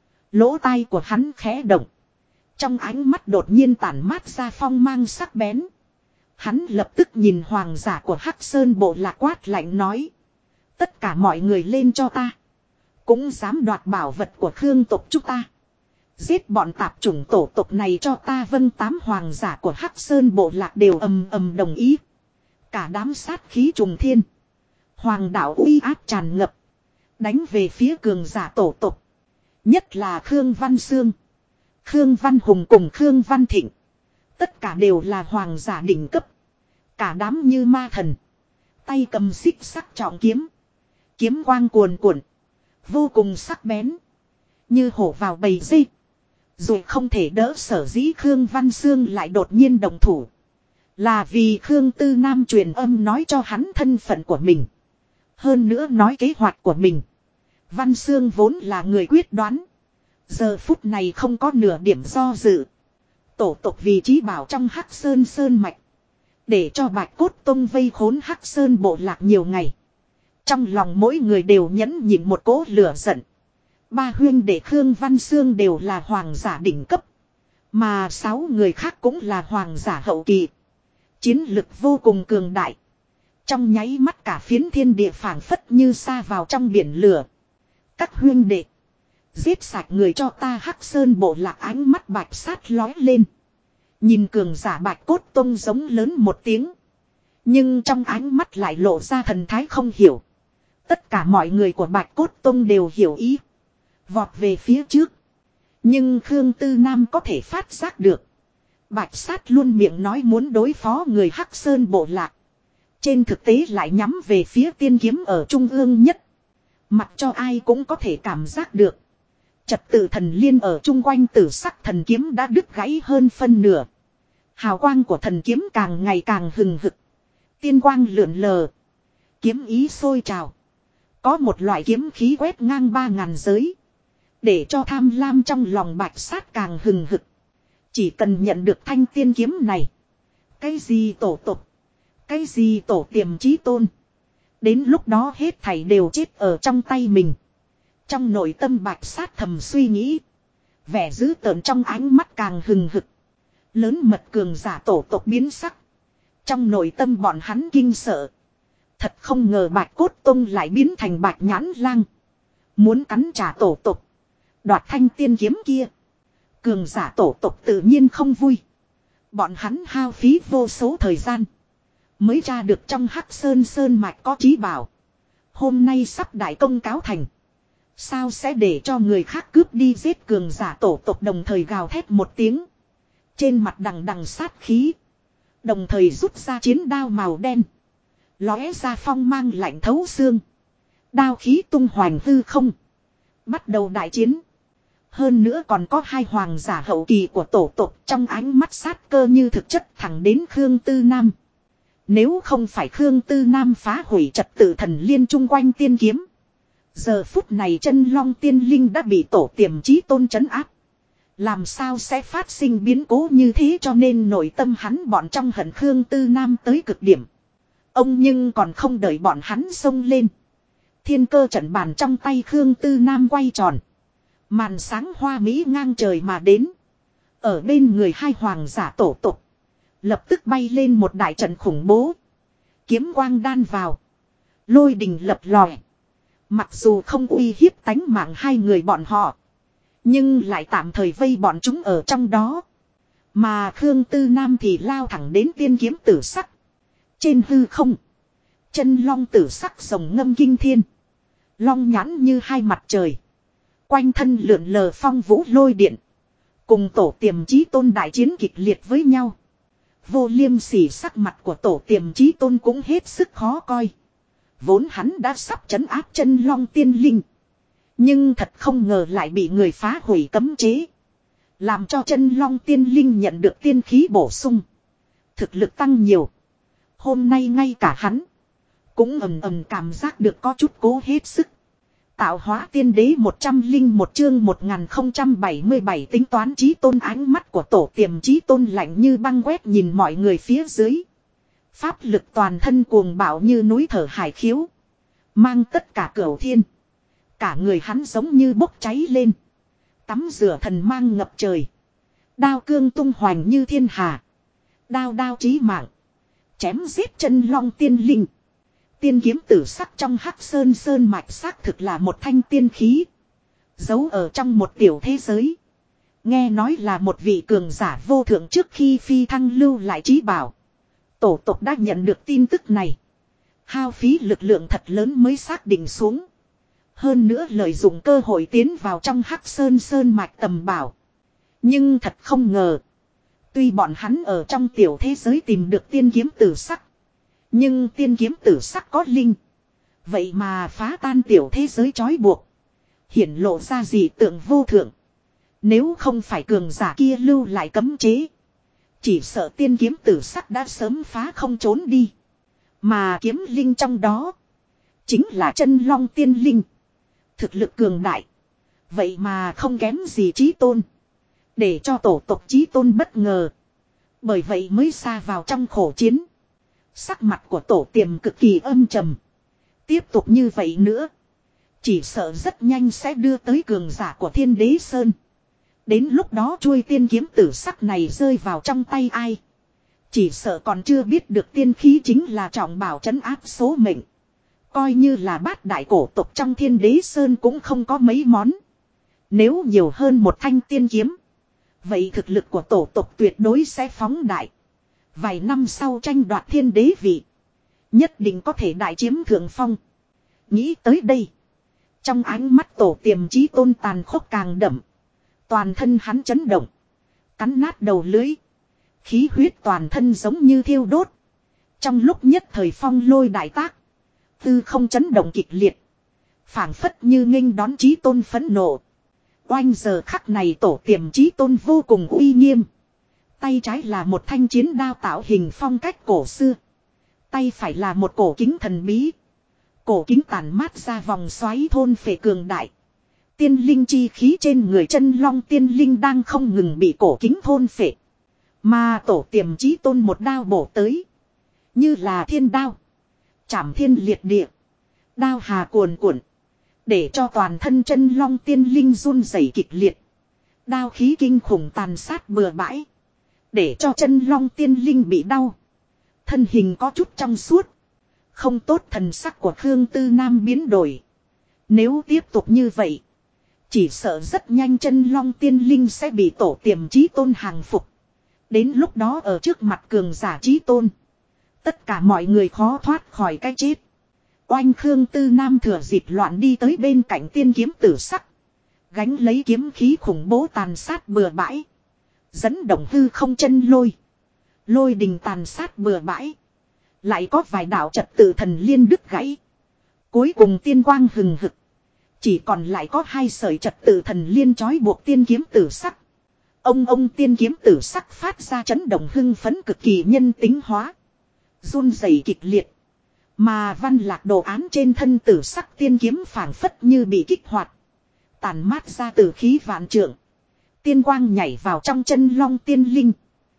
Lỗ tai của hắn khẽ động. Trong ánh mắt đột nhiên tản mát ra phong mang sắc bén. Hắn lập tức nhìn hoàng giả của Hắc Sơn bộ lạc quát lạnh nói. Tất cả mọi người lên cho ta. Cũng dám đoạt bảo vật của Khương tộc chúng ta. Giết bọn tạp chủng tổ tộc này cho ta. Vân, 8 hoàng giả của Hắc Sơn bộ lạc đều ầm ầm đồng ý. Cả đám sát khí trùng thiên. Hoàng đạo uy áp tràn ngập. Đánh về phía cường giả tổ tộc. Nhất là Khương Văn Xương, Khương Văn Hùng cùng Khương Văn Thịnh. Tất cả đều là hoàng giả đỉnh cấp. Cả đám như ma thần. Tay cầm xích sắc trọng kiếm. Kiếm quang cuồn cuộn. Vô cùng sắc bén. Như hổ vào bầy dây. Rồi không thể đỡ, sở dĩ Khương Văn Xương lại đột nhiên đồng thủ. Là vì Khương Tư Nam truyền âm nói cho hắn thân phận của mình. Hơn nữa nói kế hoạch của mình. Văn Xương vốn là người quyết đoán. Giờ phút này không có nửa điểm do dự. Tổ tộc vì trí bảo trong Hắc Sơn Sơn Mạch. Để cho Bạch Cốt Tông vây khốn Hắc Sơn bộ lạc nhiều ngày. Trong lòng mỗi người đều nhẫn nhịn một cỗ lửa giận. Ba huyên đệ Khương Văn Xương đều là hoàng giả đỉnh cấp. Mà 6 người khác cũng là hoàng giả hậu kỳ. Chiến lực vô cùng cường đại. Trong nháy mắt cả phiến thiên địa phảng phất như sa vào trong biển lửa. Các huyên đệ. Giết sạch người cho ta. Hắc Sơn bộ lạc ánh mắt Bạch Sát lói lên. Nhìn cường giả Bạch Cốt Tông giống lớn một tiếng. Nhưng trong ánh mắt lại lộ ra thần thái không hiểu. Tất cả mọi người của Bạch Cốt Tông đều hiểu ý. Vọt về phía trước. Nhưng Khương Tư Nam có thể phát giác được. Bạch Sát luôn miệng nói muốn đối phó người Hắc Sơn bộ lạc. Trên thực tế lại nhắm về phía tiên kiếm ở trung ương nhất. Mặc cho ai cũng có thể cảm giác được. Trật tự thần liên ở chung quanh tử sắc thần kiếm đã đứt gãy hơn phân nửa. Hào quang của thần kiếm càng ngày càng hừng hực. Tiên quang lượn lờ. Kiếm ý sôi trào. Có một loại kiếm khí quét ngang 3000 giới. Để cho tham lam trong lòng Bạch Sát càng hừng hực. Chỉ cần nhận được thanh tiên kiếm này. Cái gì tổ tộc. Cái gì tổ tiềm chí tôn. Đến lúc đó hết thảy đều chết ở trong tay mình. Trong nội tâm Bạch Sát thầm suy nghĩ. Vẻ dữ tợn trong ánh mắt càng hừng hực. Lớn mật cường giả tổ tộc biến sắc. Trong nội tâm bọn hắn kinh sợ. Thật không ngờ Bạch Cốt Tông lại biến thành Bạch Nhãn Lang. Muốn cắn trả tổ tộc. Đoạt thanh tiên kiếm kia. Cường giả tổ tộc tự nhiên không vui. Bọn hắn hao phí vô số thời gian. Mới ra được trong Hắc Sơn Sơn Mạch có trí bảo. Hôm nay sắp đại công cáo thành. Sao sẽ để cho người khác cướp đi giết cường giả tổ tộc, đồng thời gào thét một tiếng. Trên mặt đằng đằng sát khí. Đồng thời rút ra chiến đao màu đen. Lóe ra phong mang lạnh thấu xương. Đao khí tung hoành hư không. Bắt đầu đại chiến. Hơn nữa còn có hai hoàng giả hậu kỳ của tổ tộc trong ánh mắt sát cơ như thực chất thẳng đến Khương Tư Nam. Nếu không phải Khương Tư Nam phá hủy trật tự thần liên chung quanh tiên kiếm. Giờ phút này chân long tiên linh đã bị tổ tiềm chí tôn trấn áp. Làm sao sẽ phát sinh biến cố như thế, cho nên nội tâm hắn bọn trong hận Khương Tư Nam tới cực điểm. Ông nhưng còn không đợi bọn hắn xông lên. Thiên cơ trận bàn trong tay Khương Tư Nam quay tròn. Màn sáng hoa mỹ ngang trời mà đến. Ở bên người hai hoàng giả tổ tục. Lập tức bay lên một đại trận khủng bố. Kiếm quang đan vào. Lôi đình lập lòe. Mặc dù không uy hiếp tánh mạng hai người bọn họ. Nhưng lại tạm thời vây bọn chúng ở trong đó. Mà Khương Tư Nam thì lao thẳng đến tiên kiếm tử sắc. Trên hư không. Chân long tử sắc rồng ngâm kinh thiên. Long nhãn như hai mặt trời. Quanh thân lượn lờ phong vũ lôi điện. Cùng tổ tiềm chí tôn đại chiến kịch liệt với nhau. Vô liêm sỉ sắc mặt của tổ tiềm chí tôn cũng hết sức khó coi. Vốn hắn đã sắp trấn áp chân long tiên linh. Nhưng thật không ngờ lại bị người phá hủy cấm chế. Làm cho chân long tiên linh nhận được tiên khí bổ sung. Thực lực tăng nhiều. Hôm nay ngay cả hắn. Cũng ầm ầm cảm giác được có chút cố hết sức. Tạo hóa tiên đế 101 chương 1077 tính toán chí tôn, ánh mắt của tổ tiềm chí tôn lạnh như băng quét nhìn mọi người phía dưới. Pháp lực toàn thân cuồng bạo như núi thở hải khiếu. Mang tất cả cửu thiên. Cả người hắn giống như bốc cháy lên. Tắm rửa thần mang ngập trời. Đao cương tung hoành như thiên hà. Đao đao chí mạng. Chém giết chân long tiên linh. Tiên kiếm tử sắc trong hắc sơn sơn mạch xác thực là một thanh tiên khí. Giấu ở trong một tiểu thế giới. Nghe nói là một vị cường giả vô thượng trước khi phi thăng lưu lại trí bảo. Tổ tộc đã nhận được tin tức này. Hao phí lực lượng thật lớn mới xác định xuống. Hơn nữa lợi dụng cơ hội tiến vào trong hắc sơn sơn mạch tầm bảo. Nhưng thật không ngờ. Tuy bọn hắn ở trong tiểu thế giới tìm được tiên kiếm tử sắc. Nhưng tiên kiếm tử sắc có linh. Vậy mà phá tan tiểu thế giới trói buộc. Hiển lộ ra dị tượng vô thượng. Nếu không phải cường giả kia lưu lại cấm chế. Chỉ sợ tiên kiếm tử sắc đã sớm phá không trốn đi. Mà kiếm linh trong đó. Chính là chân long tiên linh. Thực lực cường đại. Vậy mà không kém gì chí tôn. Để cho tổ tộc chí tôn bất ngờ. Bởi vậy mới xa vào trong khổ chiến. Sắc mặt của tổ tiềm cực kỳ âm trầm. Tiếp tục như vậy nữa. Chỉ sợ rất nhanh sẽ đưa tới cường giả của Thiên Đế Sơn. Đến lúc đó chuôi tiên kiếm tử sắc này rơi vào trong tay ai. Chỉ sợ còn chưa biết được tiên khí chính là trọng bảo trấn áp số mệnh. Coi như là bát đại cổ tộc trong Thiên Đế Sơn cũng không có mấy món. Nếu nhiều hơn một thanh tiên kiếm. Vậy thực lực của tổ tộc tuyệt đối sẽ phóng đại. Vài năm sau tranh đoạt thiên đế vị. Nhất định có thể đại chiếm thượng phong. Nghĩ tới đây. Trong ánh mắt tổ tiềm chí tôn tàn khốc càng đậm. Toàn thân hắn chấn động. Cắn nát đầu lưới. Khí huyết toàn thân giống như thiêu đốt. Trong lúc nhất thời phong lôi đại tác. Tư không chấn động kịch liệt. Phảng phất như nghênh đón chí tôn phẫn nộ. Oanh giờ khắc này tổ tiềm chí tôn vô cùng uy nghiêm. Tay trái là một thanh chiến đao tạo hình phong cách cổ xưa. Tay phải là một cổ kính thần bí. Cổ kính tản mát ra vòng xoáy thôn phệ cường đại. Tiên linh chi khí trên người chân long tiên linh đang không ngừng bị cổ kính thôn phệ. Mà tổ tiềm chí tôn một đao bổ tới. Như là thiên đao. Chảm thiên liệt địa. Đao hà cuồn cuộn. Để cho toàn thân chân long tiên linh run rẩy kịch liệt. Đao khí kinh khủng tàn sát bừa bãi. Để cho chân long tiên linh bị đau. Thân hình có chút trong suốt. Không tốt, thần sắc của Khương Tư Nam biến đổi. Nếu tiếp tục như vậy. Chỉ sợ rất nhanh chân long tiên linh sẽ bị tổ tiềm chí tôn hàng phục. Đến lúc đó ở trước mặt cường giả chí tôn. Tất cả mọi người khó thoát khỏi cái chết. Oanh Khương Tư Nam thừa dịp loạn đi tới bên cạnh tiên kiếm tử sắc. Gánh lấy kiếm khí khủng bố tàn sát bừa bãi. Dẫn động hư không chân lôi. Lôi đình tàn sát bừa bãi. Lại có vài đạo trật tự thần liên đứt gãy. Cuối cùng tiên quang hừng hực. Chỉ còn lại có 2 sợi trật tự thần liên trói buộc tiên kiếm tử sắc. Ông tiên kiếm tử sắc phát ra chấn động hưng phấn cực kỳ nhân tính hóa. Run rẩy kịch liệt. Mà văn lạc đồ án trên thân tử sắc tiên kiếm phảng phất như bị kích hoạt. Tàn mát ra tử khí vạn trượng. Tiên quang nhảy vào trong chân long tiên linh.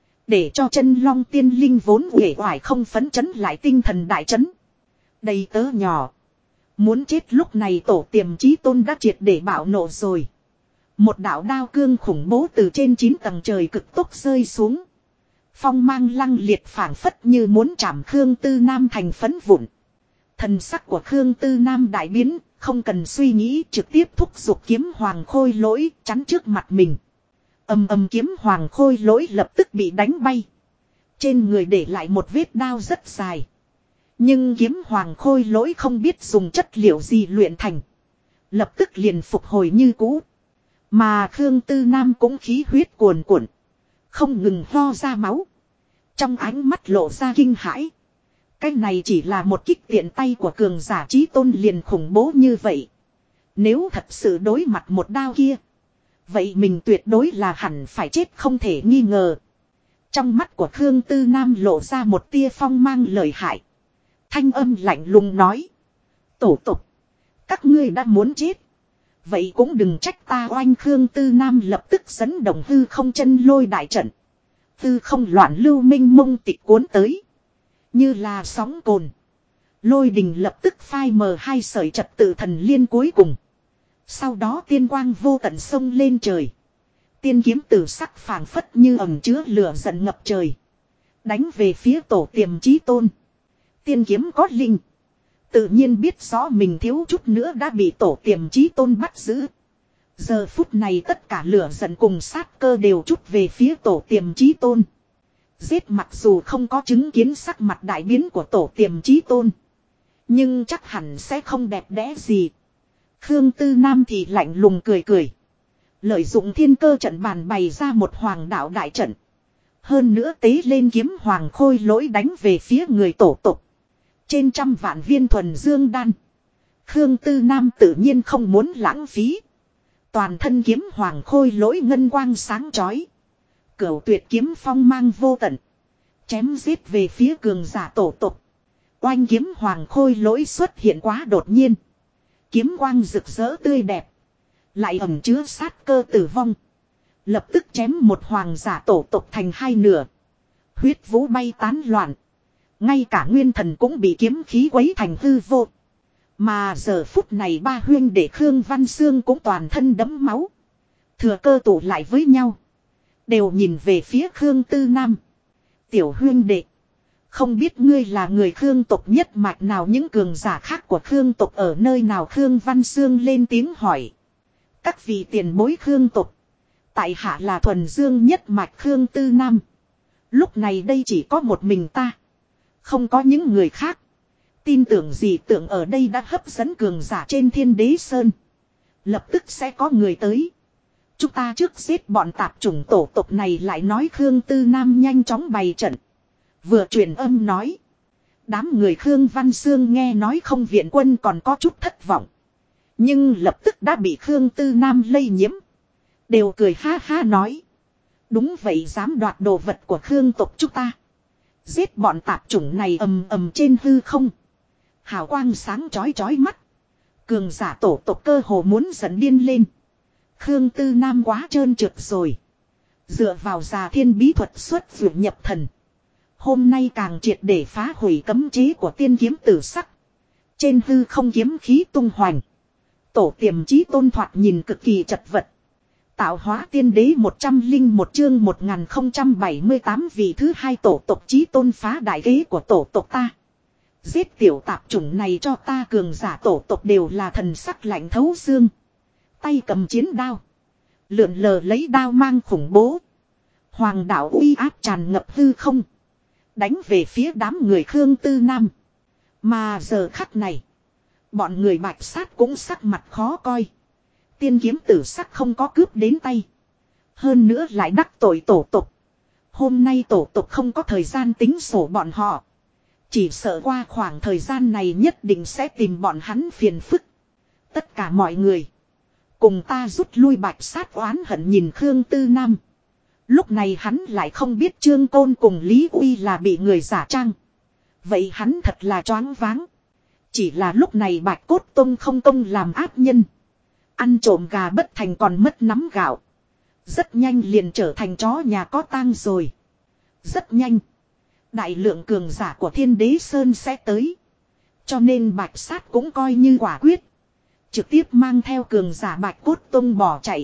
Để cho chân long tiên linh vốn uể oải không phấn chấn lại tinh thần đại chấn. Đầy tớ nhỏ. Muốn chết lúc này tổ tiềm chí tôn đã triệt để bạo nộ rồi. Một đạo đao cương khủng bố từ trên 9 tầng trời cực tốc rơi xuống. Phong mang lăng liệt phảng phất như muốn chạm Khương Tư Nam thành phấn vụn. Thần sắc của Khương Tư Nam đại biến, không cần suy nghĩ trực tiếp thúc giục kiếm hoàng khôi lỗi chắn trước mặt mình. Ầm kiếm hoàng khôi lỗi lập tức bị đánh bay. Trên người để lại một vết đao rất dài. Nhưng kiếm hoàng khôi lỗi không biết dùng chất liệu gì luyện thành. Lập tức liền phục hồi như cũ. Mà Khương Tư Nam cũng khí huyết cuồn cuộn. Không ngừng ho ra máu. Trong ánh mắt lộ ra kinh hãi. Cái này chỉ là một kích tiện tay của cường giả chí tôn liền khủng bố như vậy. Nếu thật sự đối mặt một đao kia. Vậy mình tuyệt đối là hẳn phải chết không thể nghi ngờ. Trong mắt của Khương Tư Nam lộ ra một tia phong mang lợi hại. Thanh âm lạnh lùng nói. Tổ tục. Các ngươi đã muốn chết. Vậy cũng đừng trách ta oanh. Khương Tư Nam lập tức dẫn động hư không chân lôi đại trận. Hư không loạn lưu minh mông tịch cuốn tới. Như là sóng cồn. Lôi đình lập tức phai mờ 2 sợi trật tự thần liên cuối cùng. Sau đó tiên quang vô tận sông lên trời. Tiên kiếm tử sắc phảng phất như ẩm chứa lửa giận ngập trời. Đánh về phía tổ tiềm chí tôn. Tiên kiếm có linh. Tự nhiên biết rõ mình thiếu chút nữa đã bị tổ tiềm chí tôn bắt giữ. Giờ phút này tất cả lửa giận cùng sát cơ đều chút về phía tổ tiềm chí tôn. Giết mặc dù không có chứng kiến sắc mặt đại biến của tổ tiềm chí tôn. Nhưng chắc hẳn sẽ không đẹp đẽ gì. Khương Tư Nam thì lạnh lùng cười cười. Lợi dụng thiên cơ trận bàn bày ra một hoàng đạo đại trận. Hơn nữa tế lên kiếm hoàng khôi lỗi đánh về phía người tổ tục. Trên 100 vạn viên thuần dương đan. Khương Tư Nam tự nhiên không muốn lãng phí. Toàn thân kiếm hoàng khôi lỗi ngân quang sáng chói. Cửu tuyệt kiếm phong mang vô tận. Chém giết về phía cường giả tổ tục. Oanh kiếm hoàng khôi lỗi xuất hiện quá đột nhiên. Kiếm quang rực rỡ tươi đẹp. Lại ẩn chứa sát cơ tử vong. Lập tức chém một hoàng giả tổ tục thành 2 nửa. Huyết vũ bay tán loạn. Ngay cả nguyên thần cũng bị kiếm khí quấy thành hư vô. Mà giờ phút này 3 huyên để Khương Văn Xương cũng toàn thân đẫm máu. Thừa cơ tụ lại với nhau. Đều nhìn về phía Khương Tư Nam. Tiểu huyên đệ. Không biết ngươi là người Khương tộc nhất mạch nào, những cường giả khác của Khương tộc ở nơi nào? Khương Văn Xương lên tiếng hỏi. Các vị tiền bối Khương tộc. Tại hạ là thuần dương nhất mạch Khương Tư Nam. Lúc này đây chỉ có một mình ta. Không có những người khác. Tin tưởng gì tưởng ở đây đã hấp dẫn cường giả trên Thiên Đế Sơn. Lập tức sẽ có người tới. Chúng ta trước giết bọn tạp chủng tổ tộc này lại nói. Khương Tư Nam nhanh chóng bày trận. Vừa truyền âm nói. Đám người Khương Văn Xương nghe nói không viện quân còn có chút thất vọng. Nhưng lập tức đã bị Khương Tư Nam lây nhiễm. Đều cười ha ha nói. Đúng vậy, dám đoạt đồ vật của Khương tộc chúng ta. Giết bọn tạp chủng này. Ầm trên hư không. Hào quang sáng chói chói mắt. Cường giả tổ tộc cơ hồ muốn giận điên lên. Khương Tư Nam quá trơn trượt rồi. Dựa vào già thiên bí thuật xuất vượt nhập thần. Hôm nay càng triệt để phá hủy cấm chế của tiên kiếm tử sắc. Trên hư không kiếm khí tung hoành. Tổ tiềm chí tôn thoạt nhìn cực kỳ chật vật. Tạo hóa tiên đế 101 chương 1078 vị thứ 2 tổ tộc chí tôn phá đại kế của tổ tộc ta. Giết tiểu tạp chủng này cho ta. Cường giả tổ tộc đều là thần sắc lạnh thấu xương. Tay cầm chiến đao. Lượn lờ lấy đao mang khủng bố. Hoàng đạo uy áp tràn ngập hư không. Đánh về phía đám người Khương Tư Nam. Mà giờ khắc này. Bọn người bạch sát cũng sắc mặt khó coi. Tiên kiếm tử sắc không có cướp đến tay. Hơn nữa lại đắc tội tổ tộc. Hôm nay tổ tộc không có thời gian tính sổ bọn họ. Chỉ sợ qua khoảng thời gian này nhất định sẽ tìm bọn hắn phiền phức. Tất cả mọi người. Cùng ta rút lui Bạch Sát oán hận nhìn Khương Tư Nam. Lúc này hắn lại không biết Trương Côn cùng Lý Uy là bị người giả trang. Vậy hắn thật là choáng váng. Chỉ là lúc này Bạch Cốt Tông không công làm ác nhân. Ăn trộm gà bất thành còn mất nắm gạo. Rất nhanh liền trở thành chó nhà có tang rồi. Rất nhanh. Đại lượng cường giả của Thiên Đế Sơn sẽ tới. Cho nên Bạch Sát cũng coi như quả quyết. Trực tiếp mang theo cường giả Bạch Cốt Tông bỏ chạy.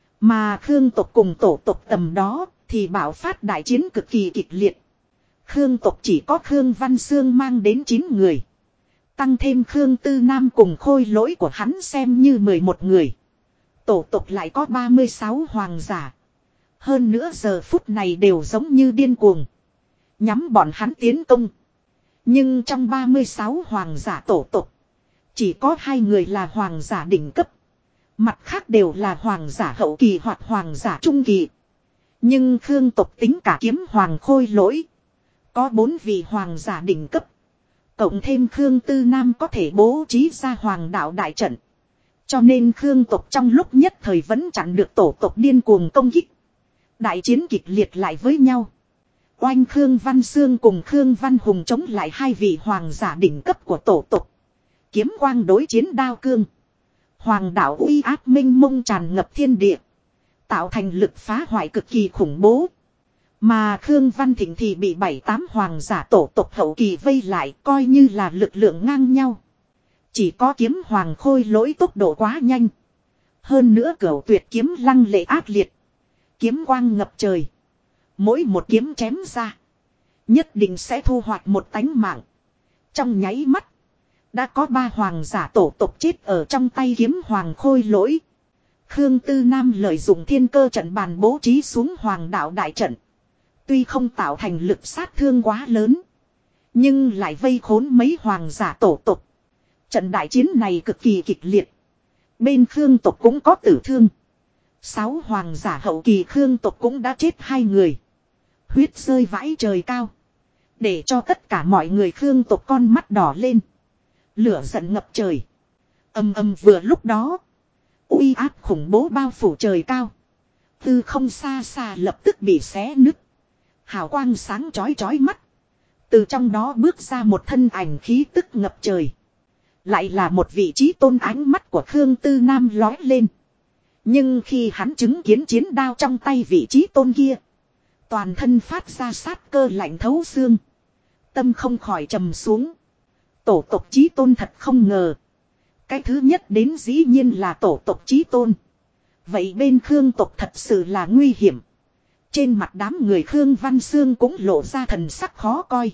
Mà Khương tộc cùng tổ tộc tầm đó thì bạo phát đại chiến cực kỳ kịch liệt. Khương tộc chỉ có Khương Văn Xương mang đến 9 người. Tăng thêm Khương Tư Nam cùng khôi lỗi của hắn xem như 11 người. Tổ tộc lại có 36 hoàng giả. Hơn nữa giờ phút này đều giống như điên cuồng. Nhắm bọn hắn tiến công. Nhưng trong 36 hoàng giả tổ tộc. Chỉ có 2 người là hoàng giả đỉnh cấp. Mặt khác đều là hoàng giả hậu kỳ hoặc hoàng giả trung kỳ. Nhưng Khương tộc tính cả kiếm hoàng khôi lỗi. Có 4 vị hoàng giả đỉnh cấp. Cộng thêm Khương Tư Nam có thể bố trí ra hoàng đạo đại trận. Cho nên Khương tộc trong lúc nhất thời vẫn chặn được tổ tộc điên cuồng công kích. Đại chiến kịch liệt lại với nhau. Oanh Khương Văn Xương cùng Khương Văn Hùng chống lại 2 vị hoàng giả đỉnh cấp của tổ tộc. Kiếm quang đối chiến đao cương. Hoàng đạo uy áp minh mông tràn ngập thiên địa. Tạo thành lực phá hoại cực kỳ khủng bố. Mà Khương Văn Thịnh thì bị 7-8 hoàng giả tổ tộc hậu kỳ vây lại coi như là lực lượng ngang nhau. Chỉ có kiếm hoàng khôi lỗi tốc độ quá nhanh. Hơn nữa cửu tuyệt kiếm lăng lệ ác liệt. Kiếm quang ngập trời. Mỗi một kiếm chém ra. Nhất định sẽ thu hoạch một tánh mạng. Trong nháy mắt. Đã có 3 hoàng giả tổ tộc chết ở trong tay kiếm hoàng khôi lỗi. Khương Tư Nam lợi dụng thiên cơ trận bàn bố trí xuống hoàng đạo đại trận. Tuy không tạo thành lực sát thương quá lớn. Nhưng lại vây khốn mấy hoàng giả tổ tộc. Trận đại chiến này cực kỳ kịch liệt. Bên Khương tộc cũng có tử thương. 6 hoàng giả hậu kỳ Khương tộc cũng đã chết 2 người. Huyết rơi vãi trời cao. Để cho tất cả mọi người Khương tộc con mắt đỏ lên. Lửa giận ngập trời. Ầm ầm vừa lúc đó. Uy áp khủng bố bao phủ trời cao. Từ không xa xa lập tức bị xé nứt. Hào quang sáng chói chói mắt. Từ trong đó bước ra một thân ảnh khí tức ngập trời. Lại là một vị trí tôn ánh mắt của Khương Tư Nam lói lên. Nhưng khi hắn chứng kiến chiến đao trong tay vị trí tôn kia. Toàn thân phát ra sát cơ lạnh thấu xương. Tâm không khỏi trầm xuống. Tổ tộc chí tôn thật không ngờ. Cái thứ nhất đến dĩ nhiên là tổ tộc chí tôn. Vậy bên Khương tộc thật sự là nguy hiểm. Trên mặt đám người Khương Văn Xương cũng lộ ra thần sắc khó coi.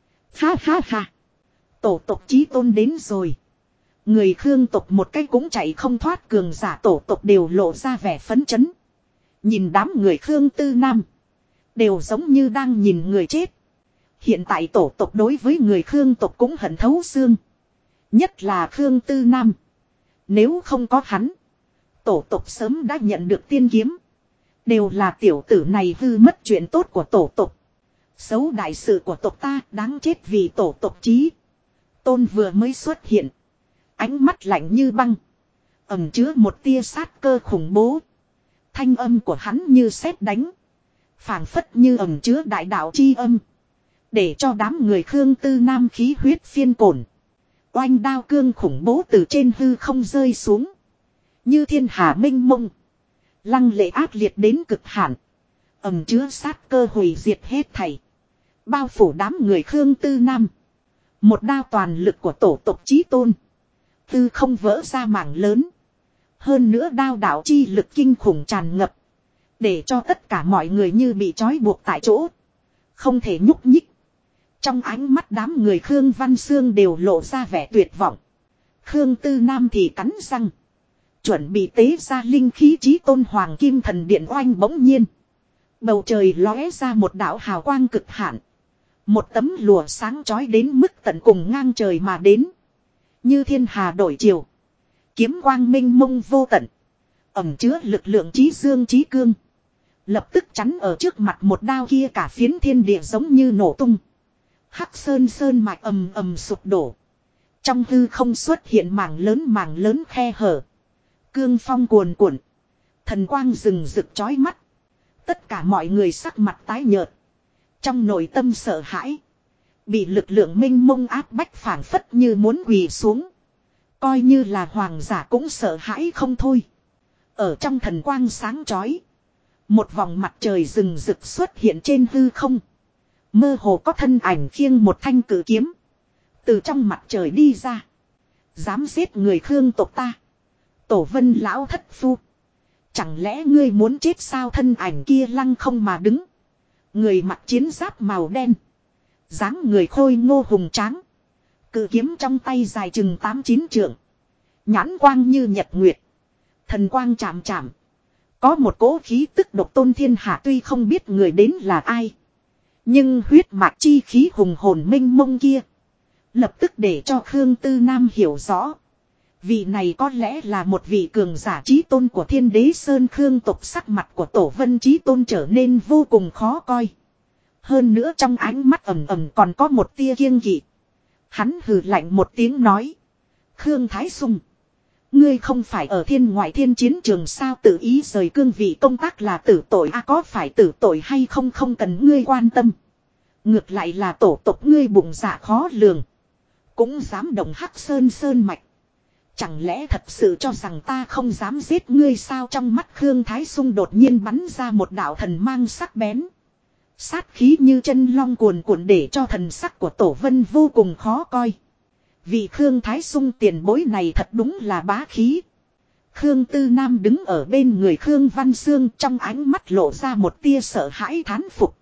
Ha ha ha. Tổ tộc chí tôn đến rồi. Người Khương tộc một cái cũng chạy không thoát, cường giả tổ tộc đều lộ ra vẻ phấn chấn. Nhìn đám người Khương Tư Nam. Đều giống như đang nhìn người chết. Hiện tại tổ tộc đối với người Khương tộc cũng hận thấu xương. Nhất là Khương Tư Nam. Nếu không có hắn. Tổ tộc sớm đã nhận được tiên kiếm. Đều là tiểu tử này hư mất chuyện tốt của tổ tộc. Xấu đại sự của tộc ta đáng chết vì tổ tộc chí. Tôn vừa mới xuất hiện. Ánh mắt lạnh như băng. Ẩn chứa một tia sát cơ khủng bố. Thanh âm của hắn như sét đánh. Phảng phất như ẩn chứa đại đạo chi âm. Để cho đám người Khương Tư Nam khí huyết phiên cổn. Oanh đao cương khủng bố từ trên hư không rơi xuống. Như thiên hà minh mông. Lăng lệ ác liệt đến cực hạn. Ẩm chứa sát cơ hủy diệt hết thảy. Bao phủ đám người Khương Tư Nam. Một đao toàn lực của tổ tộc chí tôn. Tư không vỡ ra mảng lớn. Hơn nữa đao đạo chi lực kinh khủng tràn ngập. Để cho tất cả mọi người như bị trói buộc tại chỗ. Không thể nhúc nhích. Trong ánh mắt đám người Khương Văn Xương đều lộ ra vẻ tuyệt vọng. Khương Tư Nam thì cắn răng. Chuẩn bị tế ra linh khí chí tôn hoàng kim thần điện oanh bỗng nhiên. Bầu trời lóe ra một đạo hào quang cực hạn. Một tấm lụa sáng chói đến mức tận cùng ngang trời mà đến. Như thiên hà đổi chiều. Kiếm quang minh mông vô tận. Ẩm chứa lực lượng chí dương chí cương. Lập tức chắn ở trước mặt một đao kia, cả phiến thiên địa giống như nổ tung. Hắc Sơn sơn mạch ầm ầm sụp đổ. Trong hư không xuất hiện mảng lớn khe hở. Cương phong cuồn cuộn. Thần quang rừng rực chói mắt. Tất cả mọi người sắc mặt tái nhợt. Trong nội tâm sợ hãi. Bị lực lượng minh mông áp bách phảng phất như muốn quỳ xuống. Coi như là hoàng giả cũng sợ hãi không thôi. Ở trong thần quang sáng chói. Một vòng mặt trời rừng rực xuất hiện trên hư không. Mơ hồ có thân ảnh khiêng một thanh cử kiếm. Từ trong mặt trời đi ra. Dám giết người Khương tộc ta. Tổ Vân lão thất phu. Chẳng lẽ ngươi muốn chết sao? Thân ảnh kia lăng không mà đứng. Người mặc chiến giáp màu đen. Dáng người khôi ngô hùng tráng. Cự kiếm trong tay dài chừng 8-9 trượng. Nhãn quang như nhật nguyệt. Thần quang chạm chạm. Có một cỗ khí tức độc tôn thiên hạ, tuy không biết người đến là ai. Nhưng huyết mạch chi khí hùng hồn minh mông kia. Lập tức để cho Khương Tư Nam hiểu rõ. Vị này có lẽ là một vị cường giả chí tôn của Thiên Đế Sơn. Khương tộc, sắc mặt của Tổ Vân chí tôn trở nên vô cùng khó coi. Hơn nữa trong ánh mắt ầm ầm còn có một tia kiêng kỵ. Hắn hừ lạnh một tiếng nói. Khương Thái Sung. Ngươi không phải ở thiên ngoại thiên chiến trường sao? Tự ý rời cương vị công tác là tử tội có phải tử tội hay không không cần ngươi quan tâm. Ngược lại là tổ tộc ngươi bụng dạ khó lường. Cũng dám động Hắc Sơn sơn mạch. Chẳng lẽ thật sự cho rằng ta không dám giết ngươi sao? Trong mắt Khương Thái Sung đột nhiên bắn ra một đạo thần mang sắc bén. Sát khí như chân long cuồn cuộn để cho thần sắc của Tổ Vân vô cùng khó coi. Vì Khương Thái Sung tiền bối này thật đúng là bá khí. Khương Tư Nam đứng ở bên người Khương Văn Xương, trong ánh mắt lộ ra một tia sợ hãi thán phục.